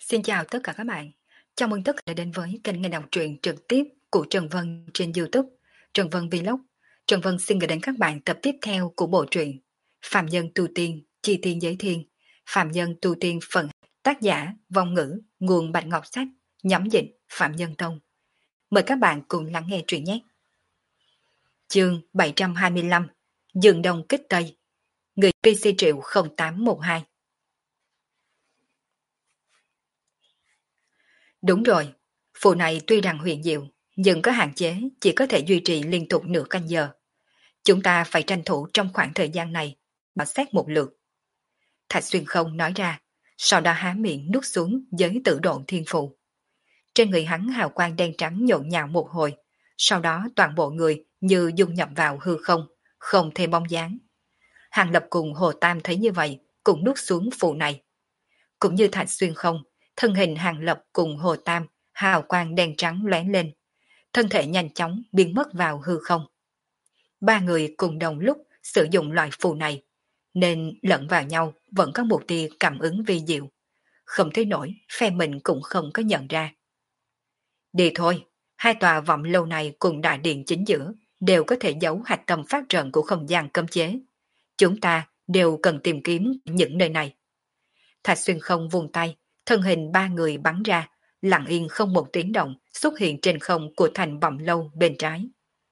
Xin chào tất cả các bạn. Chào mừng tất cả đã đến với kênh nghe đọc truyện trực tiếp của Trần Vân trên YouTube, Trần Vân Vlog. Trần Vân xin gửi đến các bạn tập tiếp theo của bộ truyện Phạm Nhân Tu Tiên, Chi Tiên Giới Thiên, Phạm Nhân Tu Tiên phần tác giả Vong Ngữ, nguồn Bạch Ngọc Sách, nhóm dịch Phạm Nhân Tông. Mời các bạn cùng lắng nghe truyện nhé. Chương 725, Dương Đông Kích Tây, người PC Triệu 0812. Đúng rồi, phù này tuy rằng huyền diệu, nhưng có hạn chế chỉ có thể duy trì liên tục nửa canh giờ. Chúng ta phải tranh thủ trong khoảng thời gian này, mà xét một lượt. Thạch Xuyên Không nói ra, sau đó há miệng nuốt xuống giới tử độn thiên phù. Trên người hắn hào quang đen trắng nhộn nhạo một hồi, sau đó toàn bộ người như dung nhập vào hư không, không thêm bóng dáng. Hàng Lập cùng Hồ Tam thấy như vậy, cũng nuốt xuống phù này. Cũng như Thạch Xuyên Không, thân hình Hàng Lập cùng Hồ Tam hào quang đen trắng lóe lên, thân thể nhanh chóng biến mất vào hư không. Ba người cùng đồng lúc sử dụng loại phù này, nên lẫn vào nhau vẫn có một tia cảm ứng vi diệu. Không thấy nổi, phe mình cũng không có nhận ra. Đi thôi, hai tòa vọng lâu này cùng đại điện chính giữa đều có thể giấu hạch tâm phát trận của không gian cấm chế. Chúng ta đều cần tìm kiếm những nơi này. Thạch Xuyên Không vùng tay, thân hình ba người bắn ra, lặng yên không một tiếng động xuất hiện trên không của thành vọng lâu bên trái.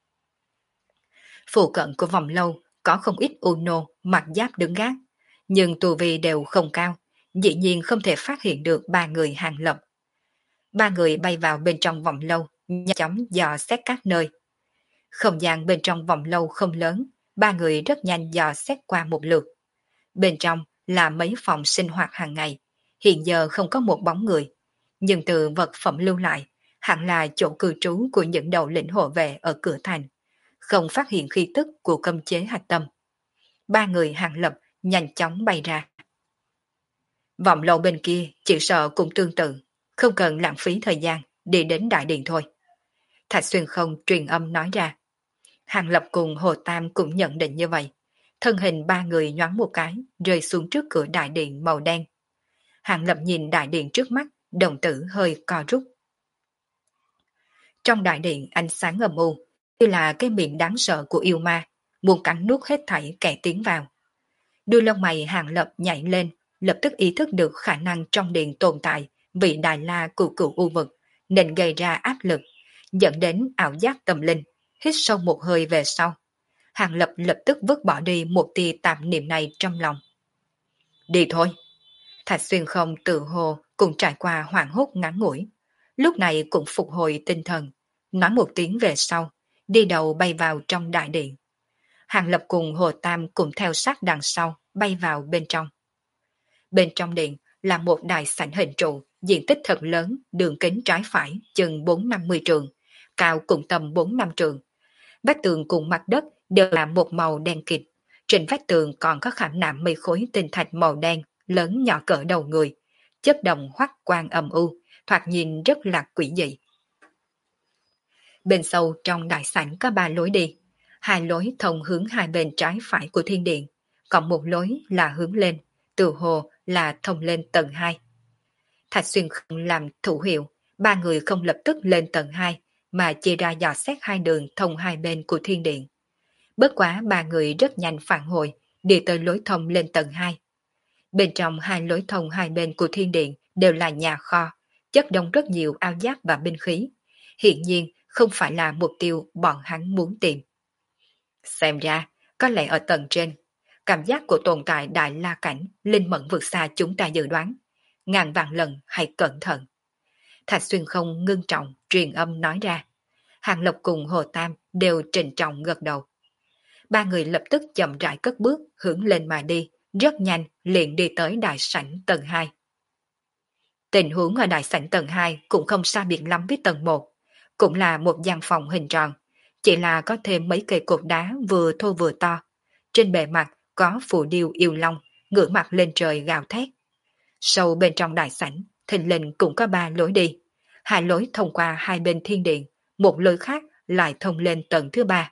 Phụ cận của vòng lâu có không ít Uno mặc giáp đứng gác, nhưng tu vi đều không cao, dĩ nhiên không thể phát hiện được ba người Hàng Lập. Ba người bay vào bên trong vòng lâu, nhanh chóng dò xét các nơi. Không gian bên trong vòng lâu không lớn, ba người rất nhanh dò xét qua một lượt. Bên trong là mấy phòng sinh hoạt hàng ngày, hiện giờ không có một bóng người, nhưng từ vật phẩm lưu lại, hẳn là chỗ cư trú của những đầu lĩnh hộ vệ ở cửa thành, không phát hiện khí tức của cấm chế hạch tâm. Ba người Hàng Lập nhanh chóng bay ra. Vòng lâu bên kia chỉ sợ cũng tương tự, không cần lãng phí thời gian, đi đến đại điện thôi. Thạch Xuyên Không truyền âm nói ra. Hàng Lập cùng Hồ Tam cũng nhận định như vậy. Thân hình ba người nhoáng một cái, rơi xuống trước cửa đại điện màu đen. Hàng Lập nhìn đại điện trước mắt, đồng tử hơi co rút. Trong đại điện ánh sáng âm u, như là cái miệng đáng sợ của yêu ma, muốn cắn nuốt hết thảy kẻ tiến vào. Đuôi lông mày Hàng Lập nhảy lên, lập tức ý thức được khả năng trong điện tồn tại vị Đại La cửu cửu u vực, nên gây ra áp lực, dẫn đến ảo giác tâm linh. Hít sâu một hơi về sau, Hàng Lập lập tức vứt bỏ đi một tia tạp niệm này trong lòng. Đi thôi. Thạch Xuyên Không tự hồ cũng trải qua hoảng hốt ngắn ngủi, lúc này cũng phục hồi tinh thần, nói một tiếng về sau, đi đầu bay vào trong đại điện. Hàng Lập cùng Hồ Tam cũng theo sát đằng sau, bay vào bên trong. Bên trong điện là một đài sảnh hình trụ, diện tích thật lớn, đường kính trái phải chừng 4-50 trường, cao cũng tầm 4-5 trường. Vách tường cùng mặt đất đều là một màu đen kịt, trên vách tường còn có khảm nạm mấy khối tinh thạch màu đen, lớn nhỏ cỡ đầu người, chất đồng hoắc quang âm u, thoạt nhìn rất là quỷ dị. Bên sâu trong đại sảnh có 3 lối đi, 2 lối thông hướng hai bên trái phải của thiên điện, còn một lối là hướng lên, từ hồ là thông lên tầng 2. Thạch Xuyên Không làm thủ hiệu, ba người không lập tức lên tầng 2, mà chia ra dò xét hai đường thông hai bên của thiên điện. Bất quá ba người rất nhanh phản hồi, đi tới lối thông lên tầng 2. Bên trong hai lối thông hai bên của thiên điện đều là nhà kho, chất đông rất nhiều ao giáp và binh khí. Hiện nhiên không phải là mục tiêu bọn hắn muốn tìm. Xem ra, có lẽ ở tầng trên, cảm giác của tồn tại đại la cảnh linh mẫn vượt xa chúng ta dự đoán. Ngàn vạn lần hãy cẩn thận. Thạch Xuyên Không ngưng trọng truyền âm nói ra. Hàng Lộc cùng Hồ Tam đều trịnh trọng gật đầu. Ba người lập tức chậm rãi cất bước hướng lên mà đi, rất nhanh liền đi tới đại sảnh tầng 2. Tình huống ở đại sảnh tầng 2 cũng không xa biệt lắm với tầng 1, cũng là một gian phòng hình tròn, chỉ là có thêm mấy cây cột đá vừa thô vừa to. Trên bề mặt có phù điêu yêu long, ngửa mặt lên trời gào thét. Sâu bên trong đại sảnh, thình lình cũng có 3 lối đi, 2 lối thông qua hai bên thiên điện, một lối khác lại thông lên tầng thứ 3.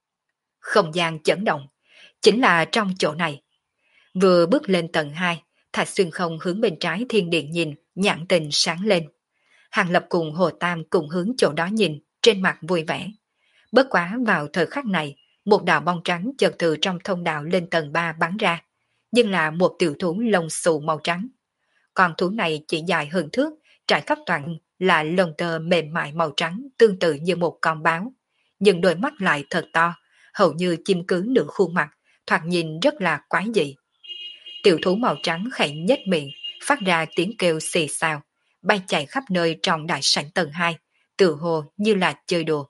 Không gian chấn động, chính là trong chỗ này. Vừa bước lên tầng 2, Thạch Xuyên Không hướng bên trái thiên điện nhìn, nhãn tình sáng lên. Hàng Lập cùng Hồ Tam cùng hướng chỗ đó nhìn, trên mặt vui vẻ. Bất quá vào thời khắc này, một đạo bong trắng chợt từ trong thông đạo lên tầng 3 bắn ra, nhưng là một tiểu thú lông xù màu trắng. Con thú này chỉ dài hơn thước, trải khắp toàn là lông tơ mềm mại màu trắng tương tự như một con báo, nhưng đôi mắt lại thật to, hầu như chiếm cứ nửa khuôn mặt, thoạt nhìn rất là quái dị. Tiểu thú màu trắng khẽ nhếch miệng, phát ra tiếng kêu xì xào, bay chạy khắp nơi trong đại sảnh tầng 2, tự hồ như là chơi đùa.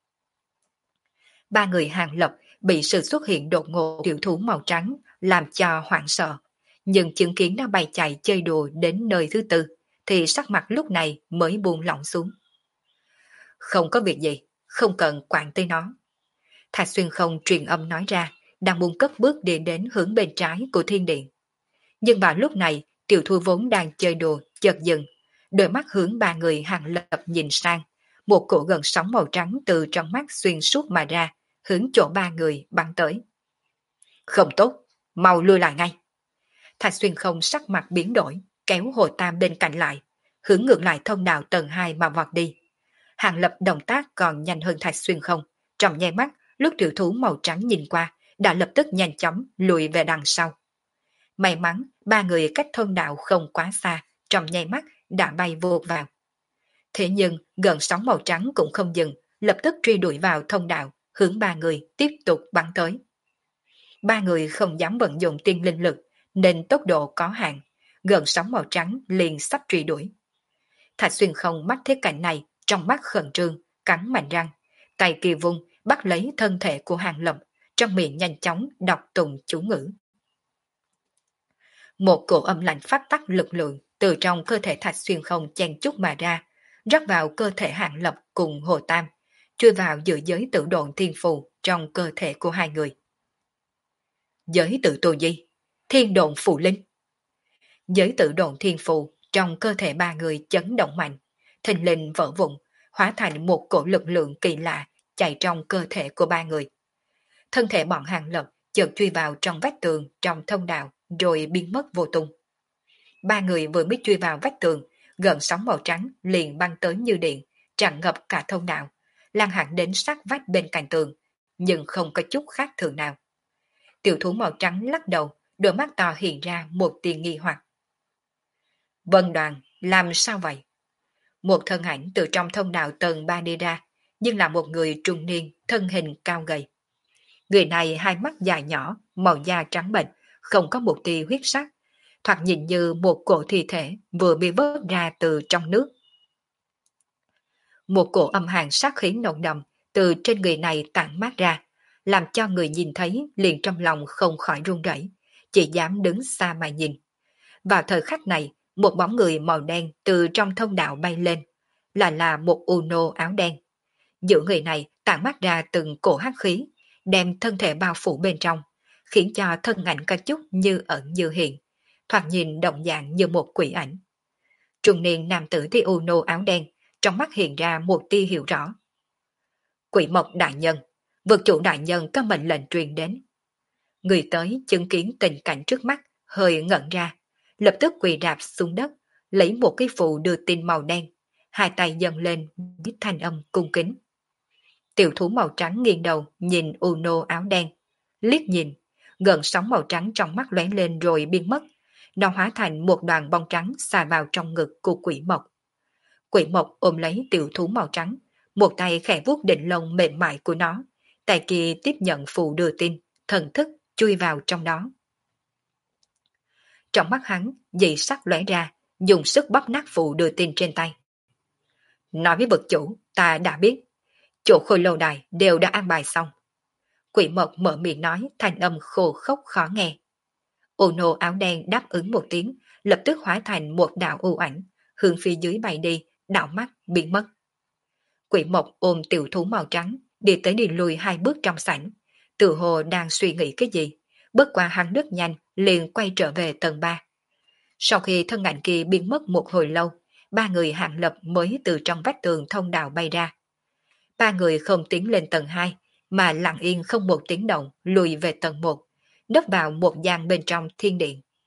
Ba người Hàng Lập bị sự xuất hiện đột ngột tiểu thú màu trắng làm cho hoảng sợ, nhưng chứng kiến nó bay chạy chơi đùa đến nơi thứ tư, thì sắc mặt lúc này mới buông lỏng xuống. Không có việc gì, không cần quản tới nó. Thạch Xuyên Không truyền âm nói ra, đang buông cất bước đi đến hướng bên trái của thiên điện. Nhưng vào lúc này, tiểu thu vốn đang chơi đùa, chợt dừng, đôi mắt hướng ba người Hàng Lập nhìn sang, một cổ gần sóng màu trắng từ trong mắt xuyên suốt mà ra, hướng chỗ ba người bắn tới. Không tốt, mau lui lại ngay. Thạch Xuyên Không sắc mặt biến đổi, kéo Hồ Tam bên cạnh lại, hướng ngược lại thông đạo tầng 2 mà vọt đi. Hàng Lập động tác còn nhanh hơn Thạch Xuyên Không, trong nháy mắt, lúc tiểu thú màu trắng nhìn qua, đã lập tức nhanh chóng lùi về đằng sau. May mắn, ba người cách thông đạo không quá xa, trong nháy mắt đã bay vô vào. Thế nhưng, gần sóng màu trắng cũng không dừng, lập tức truy đuổi vào thông đạo, hướng ba người tiếp tục bắn tới. Ba người không dám vận dụng tiên linh lực, nên tốc độ có hạn, gần sóng màu trắng liền sắp truy đuổi. Thạch Xuyên Không mắt thế cảnh này, trong mắt khẩn trương, cắn mạnh răng, tay kỳ vung bắt lấy thân thể của Hàng Lập, trong miệng nhanh chóng đọc tụng chú ngữ. Một cổ âm lạnh phát tắc lực lượng từ trong cơ thể Thạch Xuyên Không chen chúc mà ra, rót vào cơ thể Hàng Lập cùng Hồ Tam, chui vào giữa giới tự độn thiên phù trong cơ thể của hai người. Giới tự tu di, thiên độn phù linh. Giới tự độn thiên phù trong cơ thể ba người chấn động mạnh, thình lình vỡ vụn, hóa thành một cổ lực lượng kỳ lạ chạy trong cơ thể của ba người. Thân thể bọn Hàng Lập chợt chui vào trong vách tường trong thông đạo rồi biến mất vô tung. Ba người vừa mới chui vào vách tường, gần sóng màu trắng liền băng tới như điện, tràn ngập cả thông đạo, lan hẳn đến sát vách bên cạnh tường, nhưng không có chút khác thường nào. Tiểu thú màu trắng lắc đầu, đôi mắt to hiện ra một tia nghi hoặc. Vân Đoàn, làm sao vậy? Một thân ảnh từ trong thông đạo tầng 3 đi ra, nhưng là một người trung niên, thân hình cao gầy. Người này hai mắt dài nhỏ, màu da trắng bệch, không có một tia huyết sắc, thoạt nhìn như một cổ thi thể vừa bị vớt ra từ trong nước. Một cổ âm hàn sát khí nồng đậm từ trên người này tản mát ra, làm cho người nhìn thấy liền trong lòng không khỏi run rẩy, chỉ dám đứng xa mà nhìn. Vào thời khắc này, một bóng người màu đen từ trong thông đạo bay lên, là một Uno áo đen. Giữa người này tản mát ra từng cổ hắc khí, đem thân thể bao phủ bên trong, khiến cho thân ảnh có chút như ẩn như hiện, thoạt nhìn động dạng như một quỷ ảnh. Trung niên nam tử thi Uno áo đen, trong mắt hiện ra một tia hiểu rõ. Quỷ Mộc đại nhân, vực chủ đại nhân có mệnh lệnh truyền đến. Người tới chứng kiến tình cảnh trước mắt, hơi ngẩn ra, lập tức quỳ rạp xuống đất, lấy một cái phù đưa tin màu đen, hai tay dâng lên với thanh âm cung kính. Tiểu thú màu trắng nghiêng đầu nhìn Uno áo đen, liếc nhìn, gần sóng màu trắng trong mắt lóe lên rồi biến mất, nó hóa thành một đoàn bông trắng xà vào trong ngực của Quỷ Mộc. Quỷ Mộc ôm lấy tiểu thú màu trắng, một tay khẽ vuốt đỉnh lông mềm mại của nó, tay kia tiếp nhận phù đưa tin, thần thức chui vào trong đó. Trong mắt hắn, dị sắc lóe ra, dùng sức bóp nát phù đưa tin trên tay. Nói với vực chủ, ta đã biết. Chỗ khôi lâu đài đều đã an bài xong. Quỷ Mộc mở miệng nói thành âm khô khốc khó nghe. Uno áo đen đáp ứng một tiếng, lập tức hóa thành một đạo u ảnh, hướng phía dưới bay đi, đảo mắt biến mất. Quỷ Mộc ôm tiểu thú màu trắng, đi tới đi lùi hai bước trong sảnh, tự hồ đang suy nghĩ cái gì, bước qua hắn rất nhanh, liền quay trở về tầng 3. Sau khi thân ảnh kia biến mất một hồi lâu, ba người Hàng Lập mới từ trong vách tường thông đạo bay ra. Ba người không tiến lên tầng 2, mà lặng yên không một tiếng động lùi về tầng 1, nấp vào một gian bên trong thiên điện.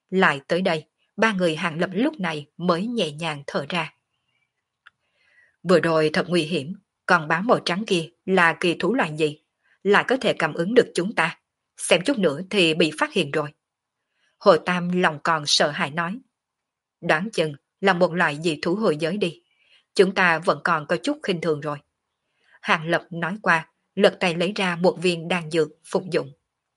lại tới đây, ba người Hàng Lập lúc này mới nhẹ nhàng thở ra. Vừa rồi thật nguy hiểm, còn báo màu trắng kia là kỳ thú loại gì? Lại có thể cảm ứng được chúng ta. Xem chút nữa thì bị phát hiện rồi. Hồ Tam lòng còn sợ hãi nói. Đoán chừng là một loại dị thú hồi giới đi. Chúng ta vẫn còn có chút khinh thường rồi. Hàng Lập nói qua, lật tay lấy ra một viên đan dược phục dụng.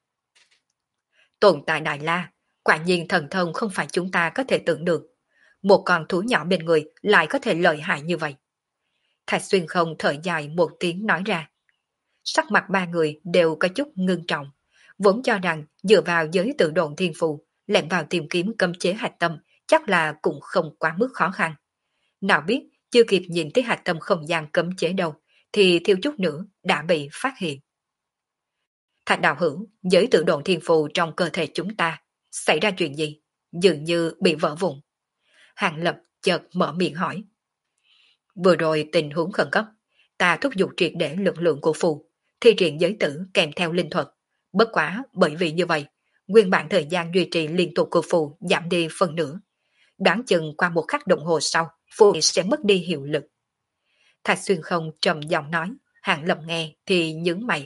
Tồn tại Đại La, quả nhiên thần thông không phải chúng ta có thể tưởng được. Một con thú nhỏ bên người lại có thể lợi hại như vậy. Thạch Xuyên không thở dài một tiếng nói ra. Sắc mặt ba người đều có chút ngưng trọng, vốn cho rằng dựa vào giới tự độn thiên phù, lẻn vào tìm kiếm cấm chế hạch tâm chắc là cũng không quá mức khó khăn. Nào biết chưa kịp nhìn thấy hạch tâm không gian cấm chế đâu, thì thiếu chút nữa đã bị phát hiện. Thạch đạo hữu, giới tự độn thiên phù trong cơ thể chúng ta, xảy ra chuyện gì? Dường như bị vỡ vụn. Hàng Lập chợt mở miệng hỏi. Vừa rồi tình huống khẩn cấp, ta thúc giục triệt để lực lượng của phù, thi triển giới tử kèm theo linh thuật. Bất quá bởi vì như vậy, nguyên bản thời gian duy trì liên tục của phù giảm đi phần nửa. Đoán chừng qua một khắc đồng hồ sau, phù sẽ mất đi hiệu lực. Thạch Xuyên không trầm giọng nói, Hàng Lập nghe thì nhướng mày.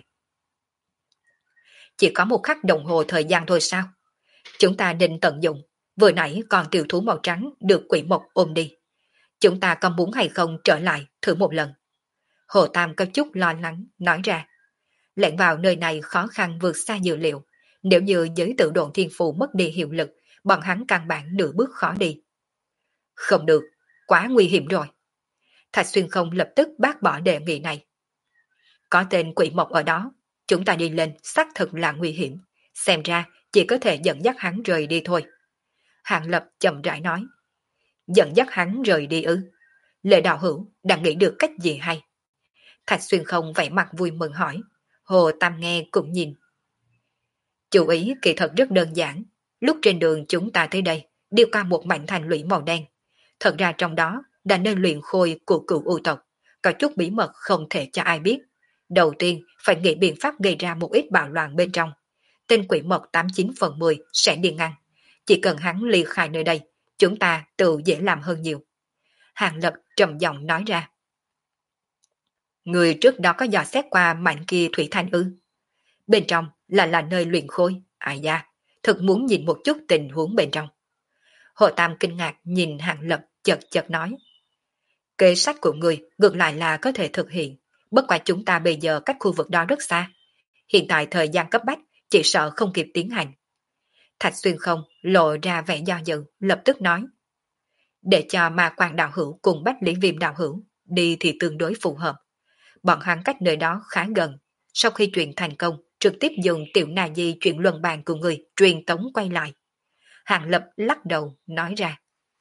Chỉ có một khắc đồng hồ thời gian thôi sao? Chúng ta định tận dụng, vừa nãy còn tiểu thú màu trắng được quỷ mộc ôm đi. Chúng ta có muốn hay không trở lại thử một lần? Hồ Tam có chút lo lắng, nói ra. Lẻn vào nơi này khó khăn vượt xa dự liệu. Nếu như giới tự độn thiên phù mất đi hiệu lực, bọn hắn căn bản nửa bước khó đi. Không được, quá nguy hiểm rồi. Thạch Xuyên không lập tức bác bỏ đề nghị này. Có tên quỷ mộc ở đó, chúng ta đi lên xác thực là nguy hiểm. Xem ra chỉ có thể dẫn dắt hắn rời đi thôi. Hàng Lập chậm rãi nói. Dẫn dắt hắn rời đi ư? Lệ đạo hữu đã nghĩ được cách gì hay? Thạch Xuyên không vẻ mặt vui mừng hỏi. Hồ Tam nghe cũng nhìn. Chủ ý kỳ thật rất đơn giản. Lúc trên đường chúng ta tới đây, đi qua một mảnh thành lũy màu đen. Thật ra trong đó là nơi luyện khôi của cựu u tộc. Có chút bí mật không thể cho ai biết. Đầu tiên phải nghĩ biện pháp gây ra một ít bạo loạn bên trong. Tên quỷ mộc 89 phần 10 sẽ đi ngăn. Chỉ cần hắn ly khai nơi đây, chúng ta tự dễ làm hơn nhiều. Hàng Lập trầm giọng nói ra. Người trước đó có dò xét qua mảnh kia thủy thanh ư? Bên trong là nơi luyện khôi. Ai da, thật muốn nhìn một chút tình huống bên trong. Hồ Tam kinh ngạc nhìn Hàng Lập chợt chợt nói. Kế sách của người ngược lại là có thể thực hiện. Bất quả chúng ta bây giờ cách khu vực đó rất xa. Hiện tại thời gian cấp bách, chỉ sợ không kịp tiến hành. Thạch Xuyên không lộ ra vẻ do dự, lập tức nói. Để cho Ma Quang đạo hữu cùng Bách Lý Viêm đạo hữu đi thì tương đối phù hợp. Bọn hắn cách nơi đó khá gần. Sau khi truyền thành công, trực tiếp dùng tiểu nà di chuyện luân bàn của người truyền tống quay lại. Hàng Lập lắc đầu nói ra.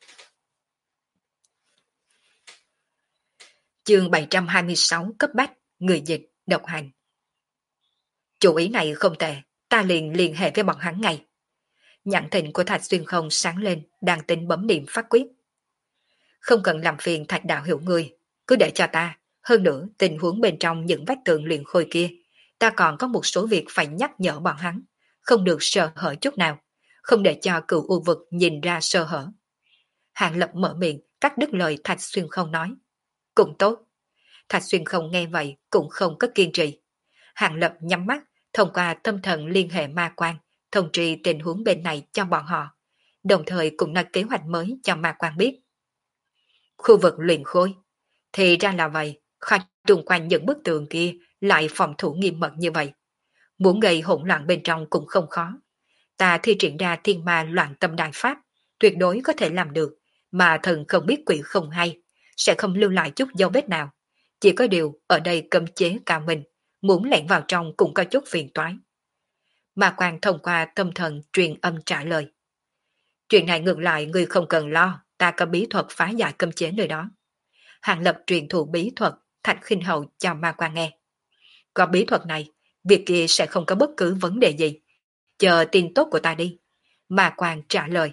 Chương 726 cấp bách, người dịch, độc hành. Chủ ý này không tệ, ta liền liên hệ với bọn hắn ngay. Nhãn thịnh của Thạch Xuyên không sáng lên, đang tính bấm điểm phát quyết. Không cần làm phiền Thạch đạo hiểu người, cứ để cho ta. Hơn nữa, tình huống bên trong những vách tường luyện khôi kia, ta còn có một số việc phải nhắc nhở bọn hắn, không được sơ hở chút nào, không để cho cựu u vực nhìn ra sơ hở. Hàng Lập mở miệng, cắt đứt lời Thạch Xuyên không nói. Cũng tốt. Thạch Xuyên không nghe vậy, cũng không có kiên trì. Hàng Lập nhắm mắt, thông qua tâm thần liên hệ ma quan, thông trì tình huống bên này cho bọn họ, đồng thời cũng nói kế hoạch mới cho ma quan biết. Khu vực luyện khôi. Thì ra là vậy, kho trùng quanh những bức tường kia lại phòng thủ nghiêm mật như vậy. Muốn gây hỗn loạn bên trong cũng không khó. Ta thi triển ra thiên ma loạn tâm đại pháp, tuyệt đối có thể làm được, mà thần không biết quỷ không hay, sẽ không lưu lại chút dấu vết nào. Chỉ có điều ở đây cấm chế cao mình, muốn lẻn vào trong cũng có chút phiền toái. Ma quan thông qua tâm thần truyền âm trả lời. Chuyện này ngược lại người không cần lo, ta có bí thuật phá giải cấm chế nơi đó. Hàng Lập truyền thụ bí thuật, Thạch Khinh Hậu cho ma quan nghe. Có bí thuật này, việc kia sẽ không có bất cứ vấn đề gì. Chờ tin tốt của ta đi. Ma quan trả lời.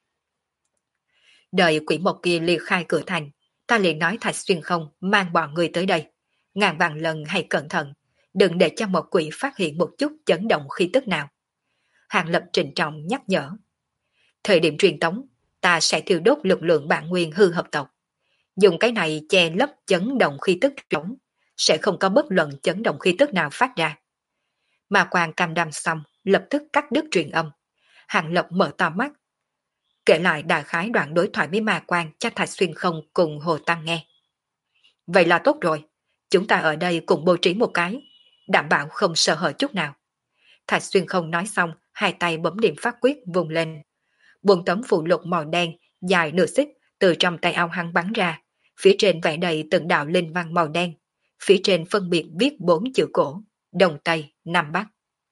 Đợi quỷ mộc kia liệt khai cửa thành, ta liền nói Thạch Xuyên không mang bọn người tới đây. Ngàn vạn lần hãy cẩn thận, đừng để cho một quỷ phát hiện một chút chấn động khí tức nào. Hàng Lập trịnh trọng nhắc nhở. Thời điểm truyền tống, ta sẽ thiêu đốt lực lượng bản nguyên hư hợp tộc. Dùng cái này che lấp chấn động khí tức trống, sẽ không có bất luận chấn động khí tức nào phát ra. Mà quan cam đam xong, lập tức cắt đứt truyền âm. Hàng Lập mở to mắt, kể lại đại khái đoạn đối thoại với ma quan cho Thạch Xuyên Không cùng Hồ Tăng nghe. Vậy là tốt rồi, chúng ta ở đây cùng bố trí một cái, đảm bảo không sợ hở chút nào. Thạch Xuyên Không nói xong, hai tay bấm điểm pháp quyết vùng lên. Buông tấm phụ lục màu đen, dài nửa xích, từ trong tay áo hắn bắn ra, phía trên vẽ đầy từng đạo linh văn màu đen, phía trên phân biệt viết 4 chữ cổ, Đông Tây, Nam Bắc.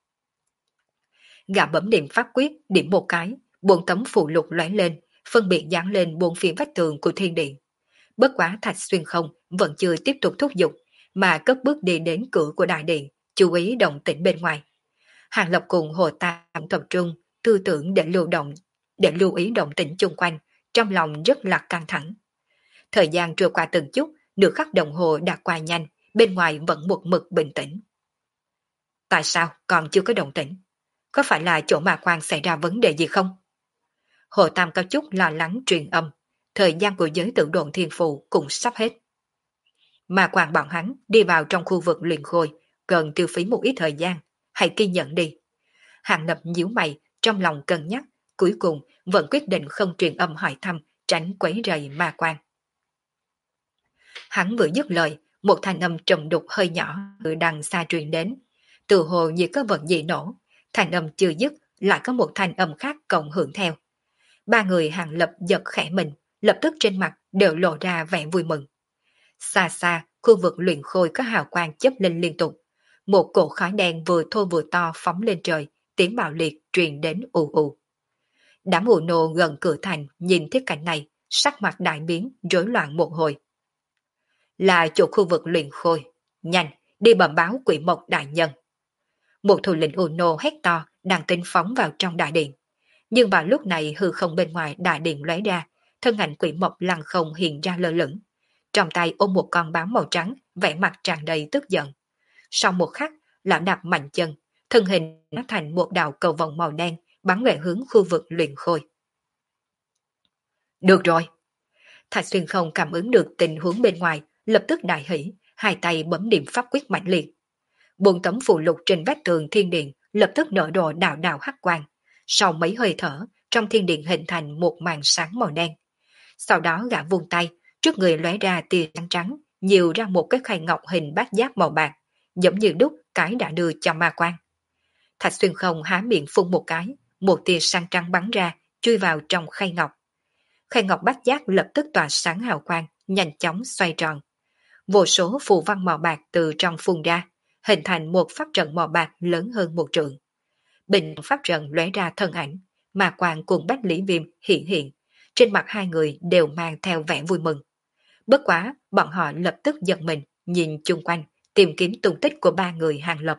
Gã bấm điểm pháp quyết, điểm một cái, 4 tấm phụ lục lóe lên, phân biệt dán lên 4 phía vách tường của thiên điện. Bất quá Thạch Xuyên Không vẫn chưa tiếp tục thúc giục, mà cất bước đi đến cửa của đại điện, chú ý động tĩnh bên ngoài. Hàng Lập cùng Hồ Tam tập trung, tư tưởng để lưu ý động tĩnh chung quanh, trong lòng rất là căng thẳng. Thời gian trôi qua từng chút, nửa khắc đồng hồ đã qua nhanh, bên ngoài vẫn một mực bình tĩnh. Tại sao còn chưa có động tĩnh? Có phải là chỗ ma quan xảy ra vấn đề gì không? Hồ Tam có chút lo lắng truyền âm, thời gian của giới tự độn thiên phù cũng sắp hết. Ma quan bọn hắn đi vào trong khu vực luyện khôi, cần tiêu phí một ít thời gian, hãy kiên nhẫn đi. Hàng Lập nhíu mày, trong lòng cân nhắc, cuối cùng vẫn quyết định không truyền âm hỏi thăm, tránh quấy rầy ma quan. Hắn vừa dứt lời, một thanh âm trầm đục hơi nhỏ từ đằng xa truyền đến. Từ hồ như có vật gì nổ, thanh âm chưa dứt, lại có một thanh âm khác cộng hưởng theo. Ba người Hàng Lập giật khẽ mình, lập tức trên mặt đều lộ ra vẻ vui mừng. Xa xa, khu vực luyện khôi có hào quang chớp lên liên tục. Một cỗ khói đen vừa thô vừa to phóng lên trời, tiếng bạo liệt truyền đến ù ù. Đám ù nô gần cửa thành nhìn thấy cảnh này, sắc mặt đại biến, rối loạn một hồi. Là chỗ khu vực luyện khôi, nhanh, đi bẩm báo Quỷ Mộc đại nhân. Một thủ lĩnh ù nô hét to, đang tính phóng vào trong đại điện. Nhưng vào lúc này hư không bên ngoài đại điện lóe ra, thân ảnh Quỷ Mộc lăng không hiện ra lơ lửng. Trong tay ôm một con báo màu trắng, vẻ mặt tràn đầy tức giận. Sau một khắc, lão đạp mạnh chân, thân hình nó thành một đạo cầu vòng màu đen, bắn về hướng khu vực luyện khôi. Được rồi. Thạch Xuyên Không cảm ứng được tình huống bên ngoài, lập tức đại hỉ, hai tay bấm điểm pháp quyết mạnh liệt. 4 tấm phù lục trên vách tường thiên điện lập tức nở rộ đạo đạo hắc quang. Sau mấy hơi thở, trong thiên điện hình thành một màn sáng màu đen. Sau đó gã vung tay, trước người lóe ra tia trắng trắng, nhiều ra một cái khay ngọc hình bát giác màu bạc, giống như đúc cái đã đưa cho ma quan. Thạch Xuyên Không há miệng phun một cái, một tia sáng trắng bắn ra, chui vào trong khay ngọc. Khay ngọc bát giác lập tức tỏa sáng hào quang, nhanh chóng xoay tròn. Vô số phù văn màu bạc từ trong phun ra, hình thành một pháp trận màu bạc lớn hơn một trượng. Bình pháp trận lóe ra thân ảnh, ma quan cùng Bách Lý Viêm hiện hiện, trên mặt hai người đều mang theo vẻ vui mừng. Bất quá, bọn họ lập tức giật mình, nhìn chung quanh, tìm kiếm tung tích của ba người Hàng Lập.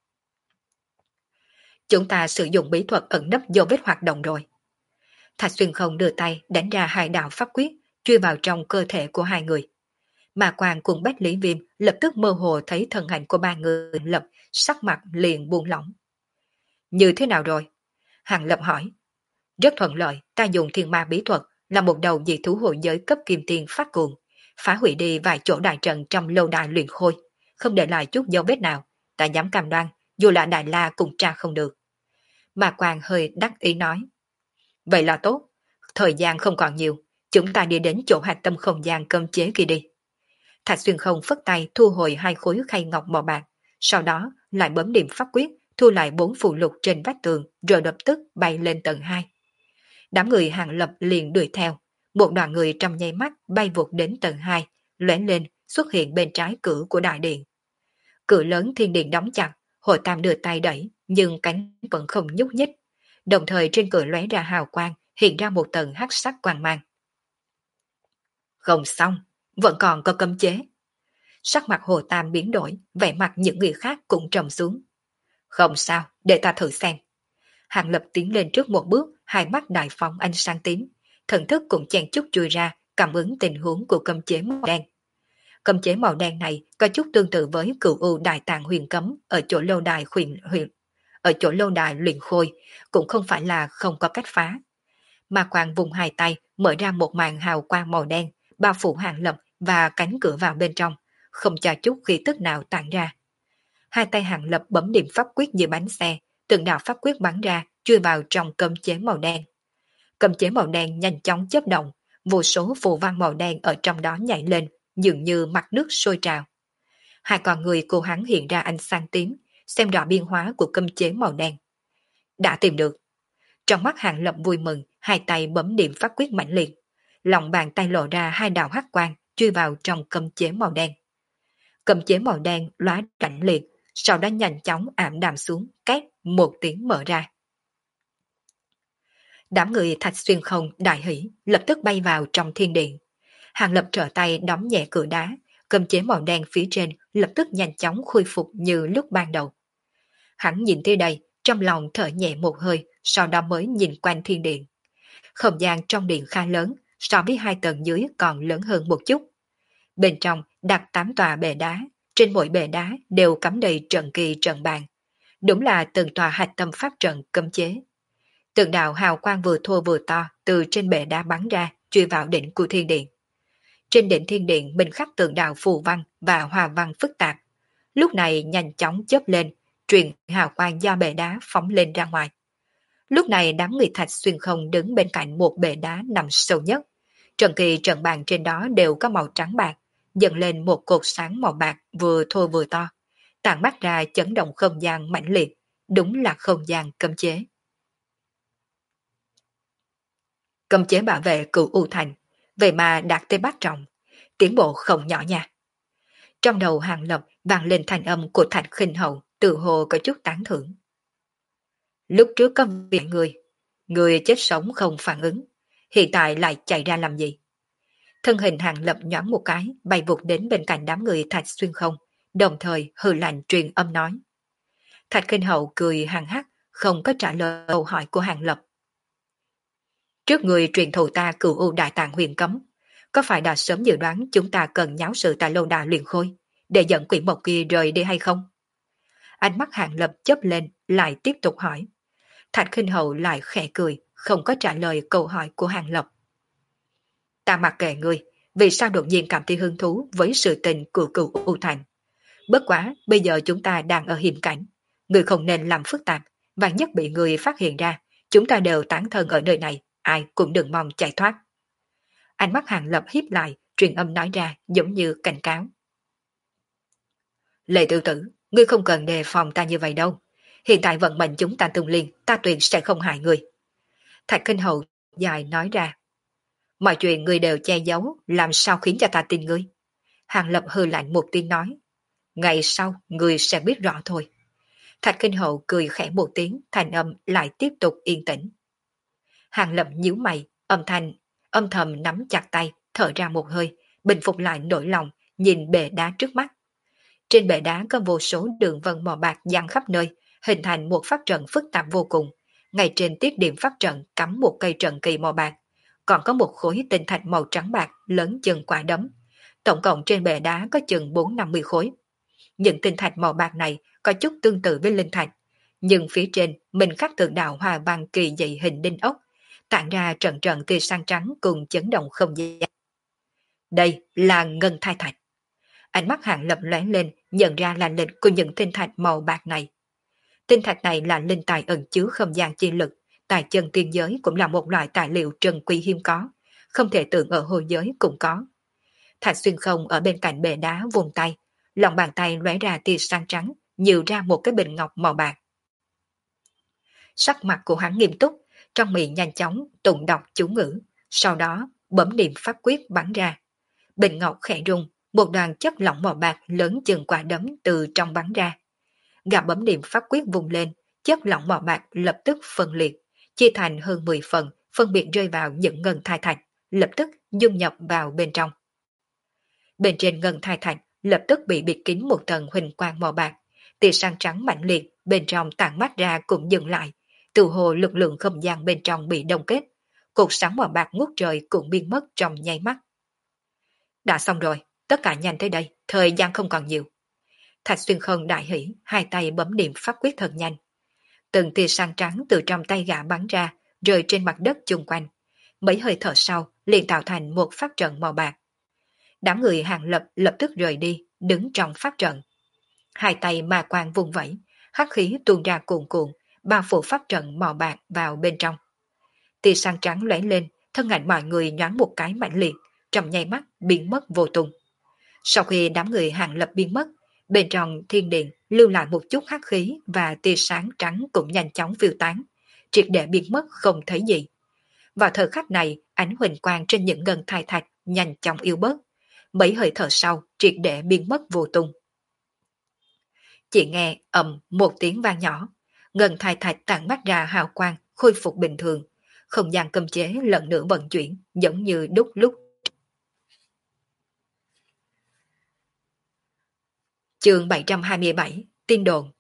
Chúng ta sử dụng bí thuật ẩn nấp dấu vết hoạt động rồi. Thạch Xuyên Không đưa tay đánh ra hai đạo pháp quyết, chui vào trong cơ thể của hai người. Ma quan cùng Bách Lý Viêm lập tức mơ hồ thấy thân ảnh của ba người Lập, sắc mặt liền buông lỏng. Như thế nào rồi? Hàng Lập hỏi. Rất thuận lợi, ta dùng thiên ma bí thuật là một đầu dị thú hội giới cấp kim tiền phát cuồng, phá hủy đi vài chỗ đại trận trong lâu đài luyện khôi, không để lại chút dấu vết nào, ta dám cam đoan, dù là Đại La cũng tra không được. Ma quan hơi đắc ý nói. Vậy là tốt, thời gian không còn nhiều, chúng ta đi đến chỗ hạt tâm không gian cấm chế kia đi. Thạch Xuyên Không phất tay thu hồi hai khối khay ngọc màu bạc, sau đó lại bấm điểm pháp quyết, thu lại 4 phù lục trên vách tường, rồi lập tức bay lên tầng 2. Đám người Hàng Lập liền đuổi theo, một đoàn người trong nháy mắt bay vụt đến tầng 2, lóe lên xuất hiện bên trái cửa của đại điện. Cửa lớn thiên điện đóng chặt, Hồ Tam đưa tay đẩy, nhưng cánh vẫn không nhúc nhích. Đồng thời trên cửa lóe ra hào quang, hiện ra một tầng hắc sắc quang mang. Không xong, vẫn còn có cấm chế. Sắc mặt Hồ Tam biến đổi, vẻ mặt những người khác cũng trầm xuống. Không sao, để ta thử xem. Hàng Lập tiến lên trước một bước, hai mắt đại phóng ánh sáng tím, thần thức cũng chen chút chui ra, cảm ứng tình huống của cấm chế màu đen. Cấm chế màu đen này có chút tương tự với Cửu U Đại Tạng Huyền Cấm ở chỗ lâu đài luyện khôi, cũng không phải là không có cách phá. Ma Quang vùng hai tay mở ra một màn hào quang màu đen, bao phủ Hàng Lập và cánh cửa vào bên trong, không cho chút khí tức nào tản ra. Hai tay Hàng Lập bấm điểm pháp quyết như bánh xe, từng đạo pháp quyết bắn ra, chui vào trong cấm chế màu đen. Cấm chế màu đen nhanh chóng chớp động, vô số phù văn màu đen ở trong đó nhảy lên, dường như mặt nước sôi trào. Hai con người của hắn hiện ra ánh sáng tím, xem rõ biên hóa của cấm chế màu đen. Đã tìm được. Trong mắt Hàng Lập vui mừng, hai tay bấm điểm pháp quyết mãnh liệt. Lòng bàn tay lộ ra hai đạo hắc quang, chui vào trong cấm chế màu đen. Cấm chế màu đen lóa rãnh liệt, sau đó nhanh chóng ảm đạm xuống, két một tiếng mở ra. Đám người Thạch Xuyên Không đại hỉ, lập tức bay vào trong thiên điện. Hàng Lập trở tay đóng nhẹ cửa đá, cấm chế màu đen phía trên lập tức nhanh chóng khôi phục như lúc ban đầu. Hắn nhìn tới đây, trong lòng thở nhẹ một hơi, sau đó mới nhìn quanh thiên điện. Không gian trong điện khá lớn, so với hai tầng dưới còn lớn hơn một chút. Bên trong đặt 8 tòa bệ đá, trên mỗi bệ đá đều cắm đầy trận kỳ trận bàn. Đúng là từng tòa hạch tâm pháp trận cấm chế. Từng đạo hào quang vừa thô vừa to từ trên bệ đá bắn ra, chui vào đỉnh của thiên điện. Trên đỉnh thiên điện minh khắc từng đạo phù văn và hòa văn phức tạp. Lúc này nhanh chóng chớp lên, truyền hào quang do bệ đá phóng lên ra ngoài. Lúc này đám người Thạch Xuyên Không đứng bên cạnh một bệ đá nằm sâu nhất. Trận kỳ trận bàn trên đó đều có màu trắng bạc, dần lên một cột sáng màu bạc vừa thô vừa to, tản mắt ra chấn động không gian mãnh liệt, đúng là không gian cấm chế. Cấm chế bảo vệ Cửu U Thành, vậy mà đạt tới bát trọng, tiến bộ không nhỏ nha. Trong đầu Hàng Lập vang lên thanh âm của Thạch Khinh Hậu, tự hồ có chút tán thưởng. Lúc trước có việc người chết sống không phản ứng, hiện tại lại chạy ra làm gì? Thân hình Hàng Lập nhoáng một cái, bay vụt đến bên cạnh đám người Thạch Xuyên Không, đồng thời hừ lạnh truyền âm nói. Thạch Khinh Hậu cười hằng hắc, không có trả lời câu hỏi của Hàng Lập. Trước người truyền thụ ta Cửu U Đại Tạng huyền cấm, có phải đã sớm dự đoán chúng ta cần nháo sự tại lâu đài luyện khôi, để dẫn quỷ mộc kia rời đi hay không? Ánh mắt Hàng Lập chớp lên, lại tiếp tục hỏi. Thạch Khinh Hậu lại khẽ cười, không có trả lời câu hỏi của Hàng Lập. Ta mặc kệ ngươi, vì sao đột nhiên cảm thấy hứng thú với sự tình của Cửu U Thành? Bất quá, bây giờ chúng ta đang ở hiểm cảnh, ngươi không nên làm phức tạp, và nhất bị người phát hiện ra, chúng ta đều tán thân ở nơi này, ai cũng đừng mong chạy thoát. Ánh mắt Hàng Lập híp lại, truyền âm nói ra giống như cảnh cáo. Lệ Tử Tử, ngươi không cần đề phòng ta như vậy đâu. Hiện tại vận mệnh chúng ta tương liên, ta tuyệt sẽ không hại ngươi. Thạch Kinh Hậu dài nói ra. Mọi chuyện ngươi đều che giấu, làm sao khiến cho ta tin ngươi? Hàng Lập hừ lạnh một tiếng nói. Ngày sau, ngươi sẽ biết rõ thôi. Thạch Kinh Hậu cười khẽ một tiếng, thành âm lại tiếp tục yên tĩnh. Hàng Lập nhíu mày, âm thầm nắm chặt tay, thở ra một hơi, bình phục lại nỗi lòng, nhìn bệ đá trước mắt. Trên bệ đá có vô số đường vân màu bạc dang khắp nơi, hình thành một pháp trận phức tạp vô cùng. Ngay trên tiết điểm pháp trận cắm một cây trận kỳ màu bạc, còn có một khối tinh thạch màu trắng bạc lớn chừng quả đấm. Tổng cộng trên bệ đá có chừng 4-50 khối. Những tinh thạch màu bạc này có chút tương tự với linh thạch, nhưng phía trên mình khắc tượng đạo hòa văn kỳ dị hình đinh ốc, tản ra trận trận tia sáng trắng cùng chấn động không gian. Đây là ngân thai thạch. Ánh mắt Hàng Lập lóe lên, nhận ra là lịch của những tinh thạch màu bạc này. Tinh thạch này là linh tài ẩn chứa không gian chi lực, tài chân tiên giới cũng là một loại tài liệu trân quý hiếm có, không thể tưởng ở hồi giới cũng có. Thạch Xuyên Không ở bên cạnh bệ đá vùng tay, lòng bàn tay lóe ra tia sáng trắng, nhíu ra một cái bình ngọc màu bạc. Sắc mặt của hắn nghiêm túc, trong miệng nhanh chóng tụng đọc chú ngữ, sau đó bấm niệm pháp quyết bắn ra. Bình ngọc khẽ rung, một đoàn chất lỏng màu bạc lớn chừng quả đấm từ trong bắn ra. Gã bấm niệm pháp quyết vùng lên, chất lỏng màu bạc lập tức phân liệt, chia thành hơn 10 phần, phân biệt rơi vào những ngân thai thạch, lập tức dung nhập vào bên trong. Bên trên ngân thai thạch lập tức bị bịt kín một tầng huỳnh quang màu bạc, tia sáng trắng mạnh liệt bên trong tản mắt ra cũng dừng lại, từ hồ lực lượng không gian bên trong bị đông kết, cột sáng màu bạc ngút trời cũng biến mất trong nháy mắt. Đã xong rồi, tất cả nhanh tới đây, thời gian không còn nhiều. Thạch Xuyên Không đại hỉ, hai tay bấm niệm pháp quyết thật nhanh. Từng tia sáng trắng từ trong tay gã bắn ra, rơi trên mặt đất chung quanh, mấy hơi thở sau liền tạo thành một pháp trận màu bạc. Đám người Hàng Lập lập tức rời đi, đứng trong pháp trận. Hai tay ma quang vung vẩy, hắc khí tuôn ra cuồn cuộn, bao phủ pháp trận màu bạc vào bên trong. Tia sáng trắng lóe lên, thân ảnh mọi người nhoáng một cái mạnh liệt, trong nháy mắt biến mất vô tung. Sau khi đám người Hàng Lập biến mất, bên trong thiên điện lưu lại một chút hắc khí và tia sáng trắng cũng nhanh chóng phiêu tán, triệt để biến mất không thấy gì. Vào thời khắc này, ánh huỳnh quang trên những ngân thai thạch nhanh chóng yếu bớt, mấy hơi thở sau triệt để biến mất vô tung. Chỉ nghe ầm một tiếng vang nhỏ, ngân thai thạch tản mắt ra hào quang, khôi phục bình thường, không gian cấm chế lần nữa vận chuyển, giống như đúc lúc. Chương 727, Tiên đồn.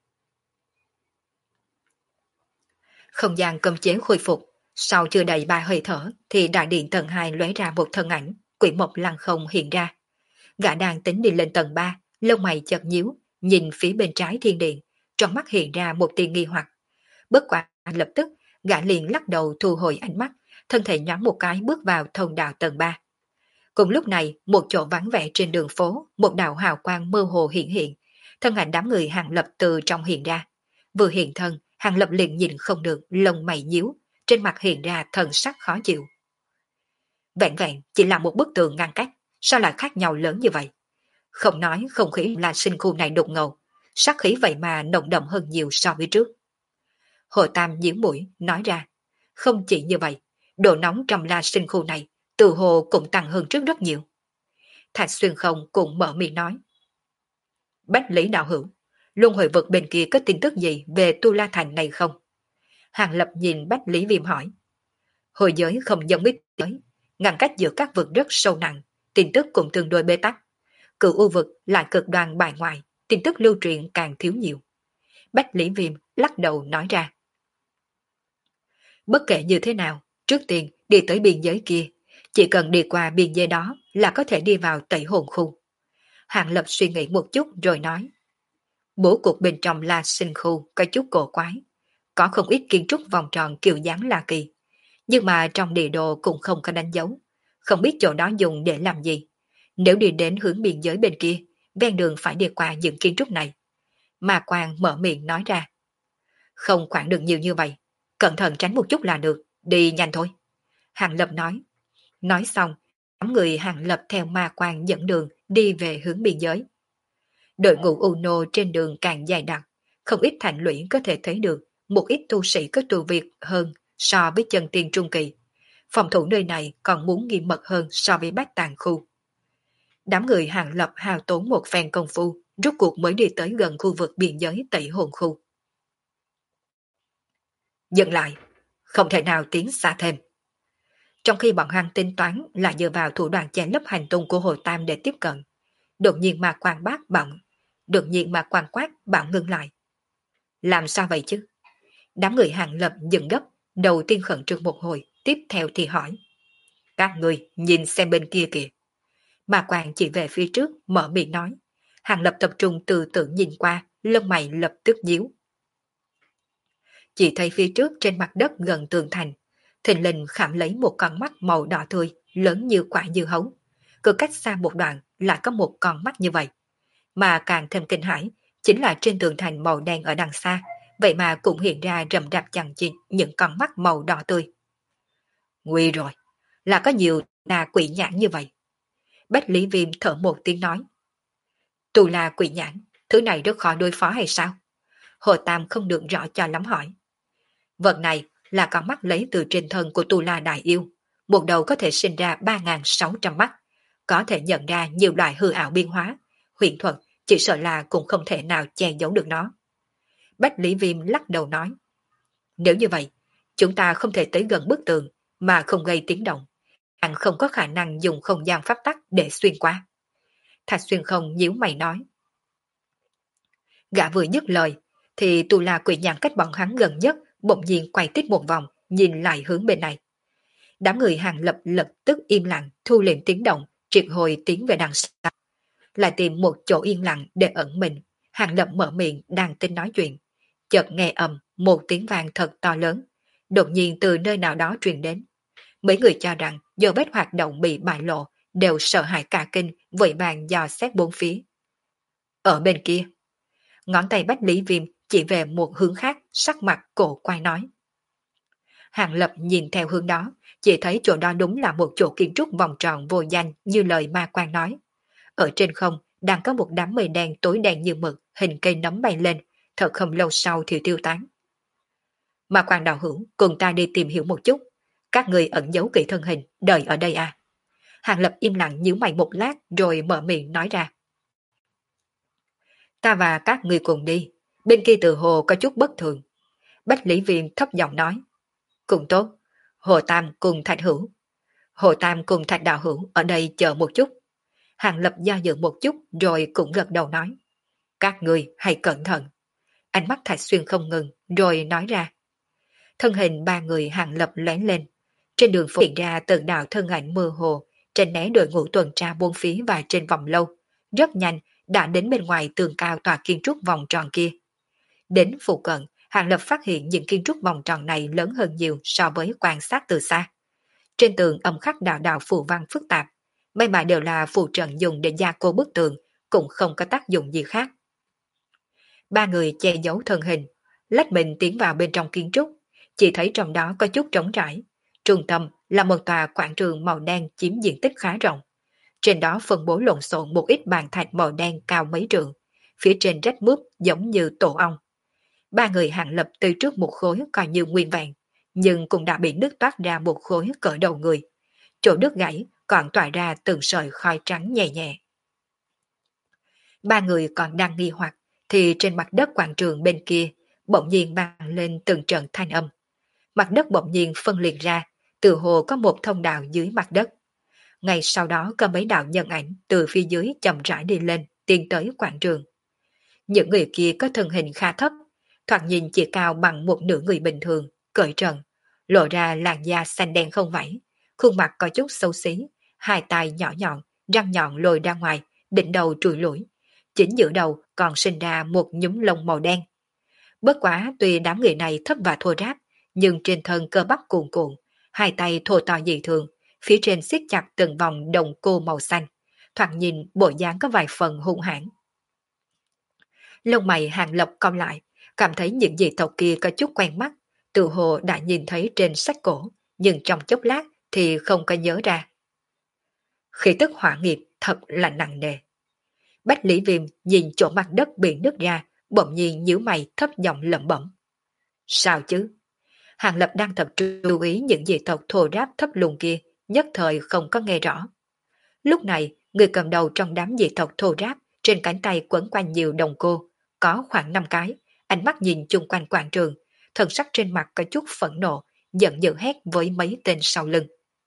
Không gian cấm chế khôi phục, sau chưa đầy 3 hơi thở thì đại điện tầng 2 lóe ra một thân ảnh, quỷ mộc lăng không hiện ra. Gã đang tính đi lên tầng 3, lông mày chợt nhíu, nhìn phía bên trái thiên điện, trong mắt hiện ra một tia nghi hoặc. Bất quả lập tức, gã liền lắc đầu thu hồi ánh mắt, thân thể nhoáng một cái bước vào thông đạo tầng 3. Cùng lúc này, một chỗ vắng vẻ trên đường phố, một đạo hào quang mơ hồ hiện hiện, thân ảnh đám người Hàng Lập từ trong hiện ra. Vừa hiện thân, Hàng Lập liền nhìn không được, lông mày nhíu, trên mặt hiện ra thần sắc khó chịu. Vẹn vẹn chỉ là một bức tường ngăn cách, sao lại khác nhau lớn như vậy? Không nói không khí là sinh khu này đột ngầu, sát khí vậy mà nồng đậm hơn nhiều so với trước. Hồ Tam nhíu mũi, nói ra, không chỉ như vậy, độ nóng trong la sinh khu này, từ hồ cũng tăng hơn trước rất nhiều. Thạch Xuyên Không cũng mở miệng nói. Bách Lý đạo hữu, luân hồi vực bên kia có tin tức gì về Tu La Thành này không? Hàng Lập nhìn Bách Lý Viêm hỏi. Hồi giới không giống ít giới, ngăn cách giữa các vực rất sâu nặng, tin tức cũng tương đối bế tắc. Cựu u vực lại cực đoan bài ngoại, tin tức lưu truyền càng thiếu nhiều. Bách Lý Viêm lắc đầu nói ra. Bất kể như thế nào, trước tiên đi tới biên giới kia, chỉ cần đi qua biên giới đó là có thể đi vào Tẩy Hồn khu. Hàng Lập suy nghĩ một chút rồi nói. Bố cục bên trong La Sinh khu có chút cổ quái, có không ít kiến trúc vòng tròn kiểu dáng lạ kỳ, nhưng mà trong địa đồ cũng không có đánh dấu, không biết chỗ đó dùng để làm gì. Nếu đi đến hướng biên giới bên kia, ven đường phải đi qua những kiến trúc này. Mà Quang mở miệng nói ra. Không khoảng được nhiều như vậy, cẩn thận tránh một chút là được, đi nhanh thôi. Hàng Lập nói. Nói xong, đám người Hàng Lập theo Ma Quang dẫn đường đi về hướng biên giới. Đội ngũ Uno trên đường càng dài đặc, không ít thành lũy có thể thấy được một ít tu sĩ có tu việc hơn so với chân tiên trung kỳ. Phòng thủ nơi này còn muốn nghiêm mật hơn so với Bách Tàng khu. Đám người Hàng Lập hao tốn một phen công phu, rốt cuộc mới đi tới gần khu vực biên giới Tẩy Hồn khu. Dừng lại, không thể nào tiến xa thêm. Trong khi bọn hắn tính toán là dựa vào thủ đoạn che lấp hành tung của Hồ Tam để tiếp cận, đột nhiên mà quan bác bỗng, đột nhiên mà quan quát bỗng ngưng lại. Làm sao vậy chứ? Đám người Hàng Lập dừng gấp, đầu tiên khẩn trương một hồi, tiếp theo thì hỏi. Các người nhìn xem bên kia kìa. Mà Quang chỉ về phía trước, mở miệng nói. Hàng Lập tập trung từ từ nhìn qua, lông mày lập tức nhíu. Chỉ thấy phía trước trên mặt đất gần tường thành, thình lình khảm lấy một con mắt màu đỏ tươi, lớn như quả dưa hấu. Cứ cách xa một đoạn lại có một con mắt như vậy. Mà càng thêm kinh hãi, chính là trên tường thành màu đen ở đằng xa, vậy mà cũng hiện ra rầm rạp chằng chịt những con mắt màu đỏ tươi. Nguy rồi, là có nhiều tà quỷ nhãn như vậy. Bách Lý Viêm thở một tiếng nói. Tù là quỷ nhãn, thứ này rất khó đối phó hay sao? Hồ Tam không được rõ cho lắm hỏi. Vật này là con mắt lấy từ trên thân của Tù La Đại Yêu, một đầu có thể sinh ra 3.600 mắt, có thể nhận ra nhiều loại hư ảo biên hóa, huyền thuật, chỉ sợ là cũng không thể nào che giấu được nó. Bách Lý Viêm lắc đầu nói. Nếu như vậy, chúng ta không thể tới gần bức tường mà không gây tiếng động, càng không có khả năng dùng không gian pháp tắc để xuyên qua. Thạch Xuyên Không nhíu mày nói. Gã vừa dứt lời, thì Tù La quỷ nhãn cách bọn hắn gần nhất bỗng nhiên quay tít một vòng, nhìn lại hướng bên này. Đám người Hàng Lập lập tức im lặng, thu liệm tiếng động, triệt hồi tiến về đằng sau. Lại tìm một chỗ yên lặng để ẩn mình. Hàng Lập mở miệng đang tính nói chuyện. Chợt nghe ầm một tiếng vang thật to lớn, đột nhiên từ nơi nào đó truyền đến. Mấy người cho rằng do bếp hoạt động bị bại lộ, đều sợ hãi cả kinh, vội vàng dò xét bốn phía. Ở bên kia, ngón tay Bách Lý Viêm chỉ về một hướng khác, sắc mặt cổ quay nói. Hàng Lập nhìn theo hướng đó, chỉ thấy chỗ đó đúng là một chỗ kiến trúc vòng tròn vô danh như lời ma quan nói. Ở trên không đang có một đám mây đen tối đen như mực, hình cây nấm bay lên, thật không lâu sau thì tiêu tán. Ma quan đạo hữu, cùng ta đi tìm hiểu một chút. Các người ẩn giấu kỹ thân hình, đợi ở đây à? Hàng Lập im lặng nhíu mày một lát rồi mở miệng nói ra. Ta và các người cùng đi, bên kia từ hồ có chút bất thường. Bách Lý Viêm thấp giọng nói. Cùng tốt, Hồ Tam cùng Thạch Hữu. Hồ Tam cùng Thạch Đạo Hữu ở đây chờ một chút. Hàng Lập do dự một chút rồi cũng gật đầu nói. Các người hãy cẩn thận. Ánh mắt Thạch Xuyên không ngừng rồi nói ra. Thân hình ba người Hàng Lập lóe lên. Trên đường phố hiện ra từng đạo thân ảnh mơ hồ, tránh né đội ngũ tuần tra bốn phía và trên vòng lâu. Rất nhanh đã đến bên ngoài tường cao tòa kiến trúc vòng tròn kia. Đến phụ cận, Hàng Lập phát hiện những kiến trúc vòng tròn này lớn hơn nhiều so với quan sát từ xa. Trên tường âm khắc đạo đạo phù văn phức tạp, may mà đều là phù trận dùng để gia cố bức tường, cũng không có tác dụng gì khác. Ba người che giấu thân hình, lách mình tiến vào bên trong kiến trúc, chỉ thấy trong đó có chút trống trải. Trung tâm là một tòa quảng trường màu đen chiếm diện tích khá rộng. Trên đó phân bố lộn xộn một ít bàn thạch màu đen cao mấy trượng, phía trên rách mướp giống như tổ ong. Ba người Hàng Lập từ trước một khối coi như nguyên vẹn, nhưng cũng đã bị nứt toát ra một khối cỡ đầu người. Chỗ đứt gãy còn tỏa ra từng sợi khói trắng nhẹ nhẹ. Ba người còn đang nghi hoặc, thì trên mặt đất quảng trường bên kia bỗng nhiên vang lên từng trận thanh âm. Mặt đất bỗng nhiên phân liệt ra, từ hồ có một thông đạo dưới mặt đất. Ngay sau đó có mấy đạo nhân ảnh từ phía dưới chậm rãi đi lên, tiến tới quảng trường. Những người kia có thân hình khá thấp, thoạt nhìn chỉ cao bằng một nửa người bình thường, cởi trần, lộ ra làn da xanh đen không vảy, khuôn mặt có chút xấu xí, hai tay nhỏ nhọn, răng nhọn lồi ra ngoài, đỉnh đầu trùi lủi. Chính giữa đầu còn sinh ra một nhúm lông màu đen. Bất quá tuy đám người này thấp và thô ráp, nhưng trên thân cơ bắp cuồn cuộn, hai tay thô to dị thường, phía trên siết chặt từng vòng đồng cô màu xanh, thoạt nhìn bộ dáng có vài phần hung hãn. Lông mày Hàng Lập cong lại, cảm thấy những dị tộc kia có chút quen mắt, tự hồ đã nhìn thấy trên sách cổ, nhưng trong chốc lát thì không có nhớ ra. Khí tức hỏa nghiệp thật là nặng nề. Bách Lý Viêm nhìn chỗ mặt đất bị nứt ra, bỗng nhiên nhíu mày thấp giọng lẩm bẩm. Sao chứ? Hàng Lập đang tập trung chú ý những dị tộc thô ráp thấp lùn kia, nhất thời không có nghe rõ. Lúc này, người cầm đầu trong đám dị tộc thô ráp, trên cánh tay quấn quanh nhiều đồng cô, có khoảng 5 cái, ánh mắt nhìn chung quanh quảng trường, thần sắc trên mặt có chút phẫn nộ, giận dữ hét với mấy tên sau lưng.